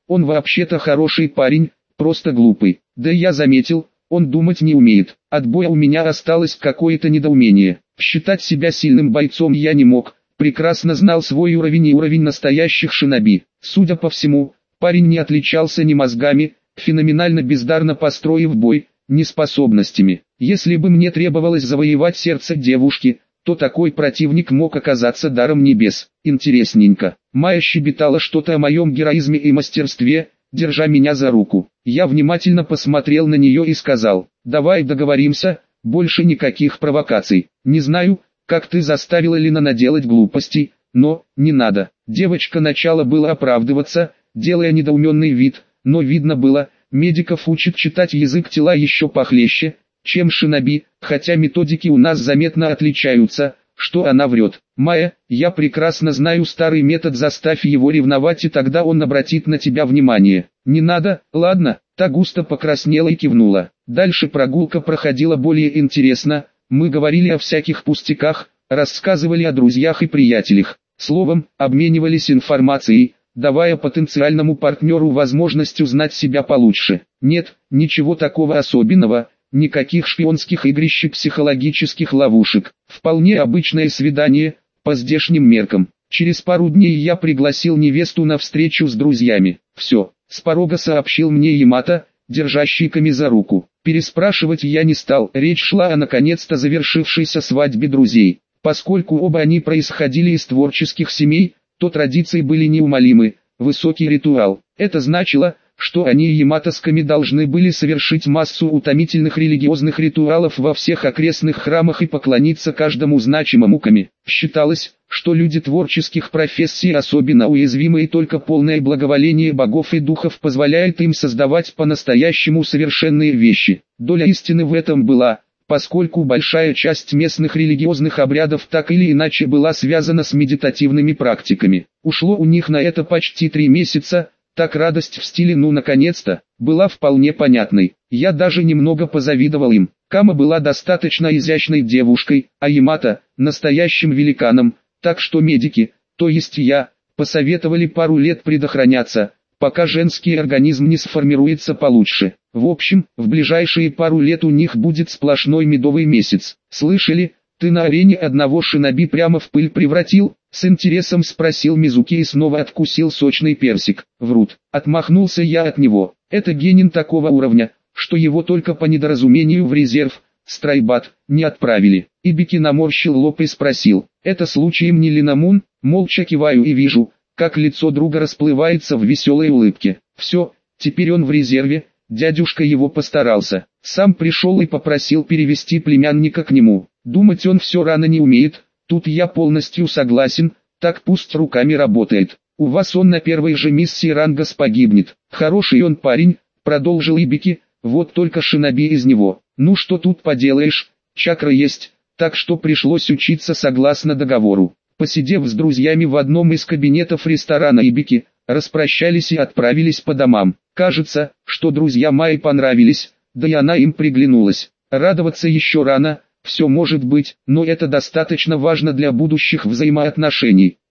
Он вообще-то хороший парень, просто глупый. Да я заметил, он думать не умеет. От боя у меня осталось какое-то недоумение. Считать себя сильным бойцом я не мог. Прекрасно знал свой уровень и уровень настоящих шиноби. Судя по всему, парень не отличался ни мозгами, феноменально бездарно построив бой, ни способностями. Если бы мне требовалось завоевать сердце девушки, то такой противник мог оказаться даром небес. Интересненько. Майя щебетала что-то о моем героизме и мастерстве, держа меня за руку. Я внимательно посмотрел на нее и сказал: «Давай договоримся, больше никаких провокаций. Не знаю, как ты заставила Лина наделать глупостей, но, не надо». Девочка начала было оправдываться, делая недоуменный вид, но видно было, медиков учат читать язык тела еще похлеще, чем шиноби, хотя методики у нас заметно отличаются, что она врет. «Майя, я прекрасно знаю старый метод, заставь его ревновать, и тогда он обратит на тебя внимание». «Не надо, ладно», та густо покраснела и кивнула. Дальше прогулка проходила более интересно, мы говорили о всяких пустяках, рассказывали о друзьях и приятелях, словом, обменивались информацией, давая потенциальному партнеру возможность узнать себя получше. Нет, ничего такого особенного. Никаких шпионских игрищ и психологических ловушек. Вполне обычное свидание, по здешним меркам. Через пару дней я пригласил невесту на встречу с друзьями. Все, с порога сообщил мне Ямато, держащий Ками за руку. Переспрашивать я не стал. Речь шла о наконец-то завершившейся свадьбе друзей. Поскольку оба они происходили из творческих семей, то традиции были неумолимы. Высокий ритуал. Это значило, что они и Ямато с Ками должны были совершить массу утомительных религиозных ритуалов во всех окрестных храмах и поклониться каждому значимому Ками. Считалось, что люди творческих профессий особенно уязвимы, и только полное благоволение богов и духов позволяет им создавать по-настоящему совершенные вещи. Доля истины в этом была, поскольку большая часть местных религиозных обрядов так или иначе была связана с медитативными практиками. Ушло у них на это почти 3 месяца. Так радость в стиле «ну наконец-то» была вполне понятной. Я даже немного позавидовал им. Кама была достаточно изящной девушкой, а Ямато – настоящим великаном, так что медики, то есть я, посоветовали пару лет предохраняться, пока женский организм не сформируется получше. В общем, в ближайшие пару лет у них будет сплошной медовый месяц. Слышали, ты на арене одного шиноби прямо в пыль превратил? С интересом спросил Мизуки и снова откусил сочный персик. Врут. Отмахнулся я от него. Это генин такого уровня, что его только по недоразумению в резерв, Страйбат, не отправили. Ибики наморщил лоб и спросил: это случаем не Линамун? Молча киваю и вижу, как лицо друга расплывается в веселой улыбке. Все, теперь он в резерве, дядюшка его постарался. Сам пришел и попросил перевести племянника к нему. Думать он все рано не умеет. Тут я полностью согласен, так пусть руками работает. У вас он на первой же миссии Рангас погибнет. Хороший он парень, продолжил Ибики, вот только шиноби из него. Ну что тут поделаешь, чакра есть, так что пришлось учиться согласно договору. Посидев с друзьями в одном из кабинетов ресторана Ибики, распрощались и отправились по домам. Кажется, что друзья Майи понравились, да и она им приглянулась. Радоваться еще рано. Все может быть, но это достаточно важно для будущих взаимоотношений.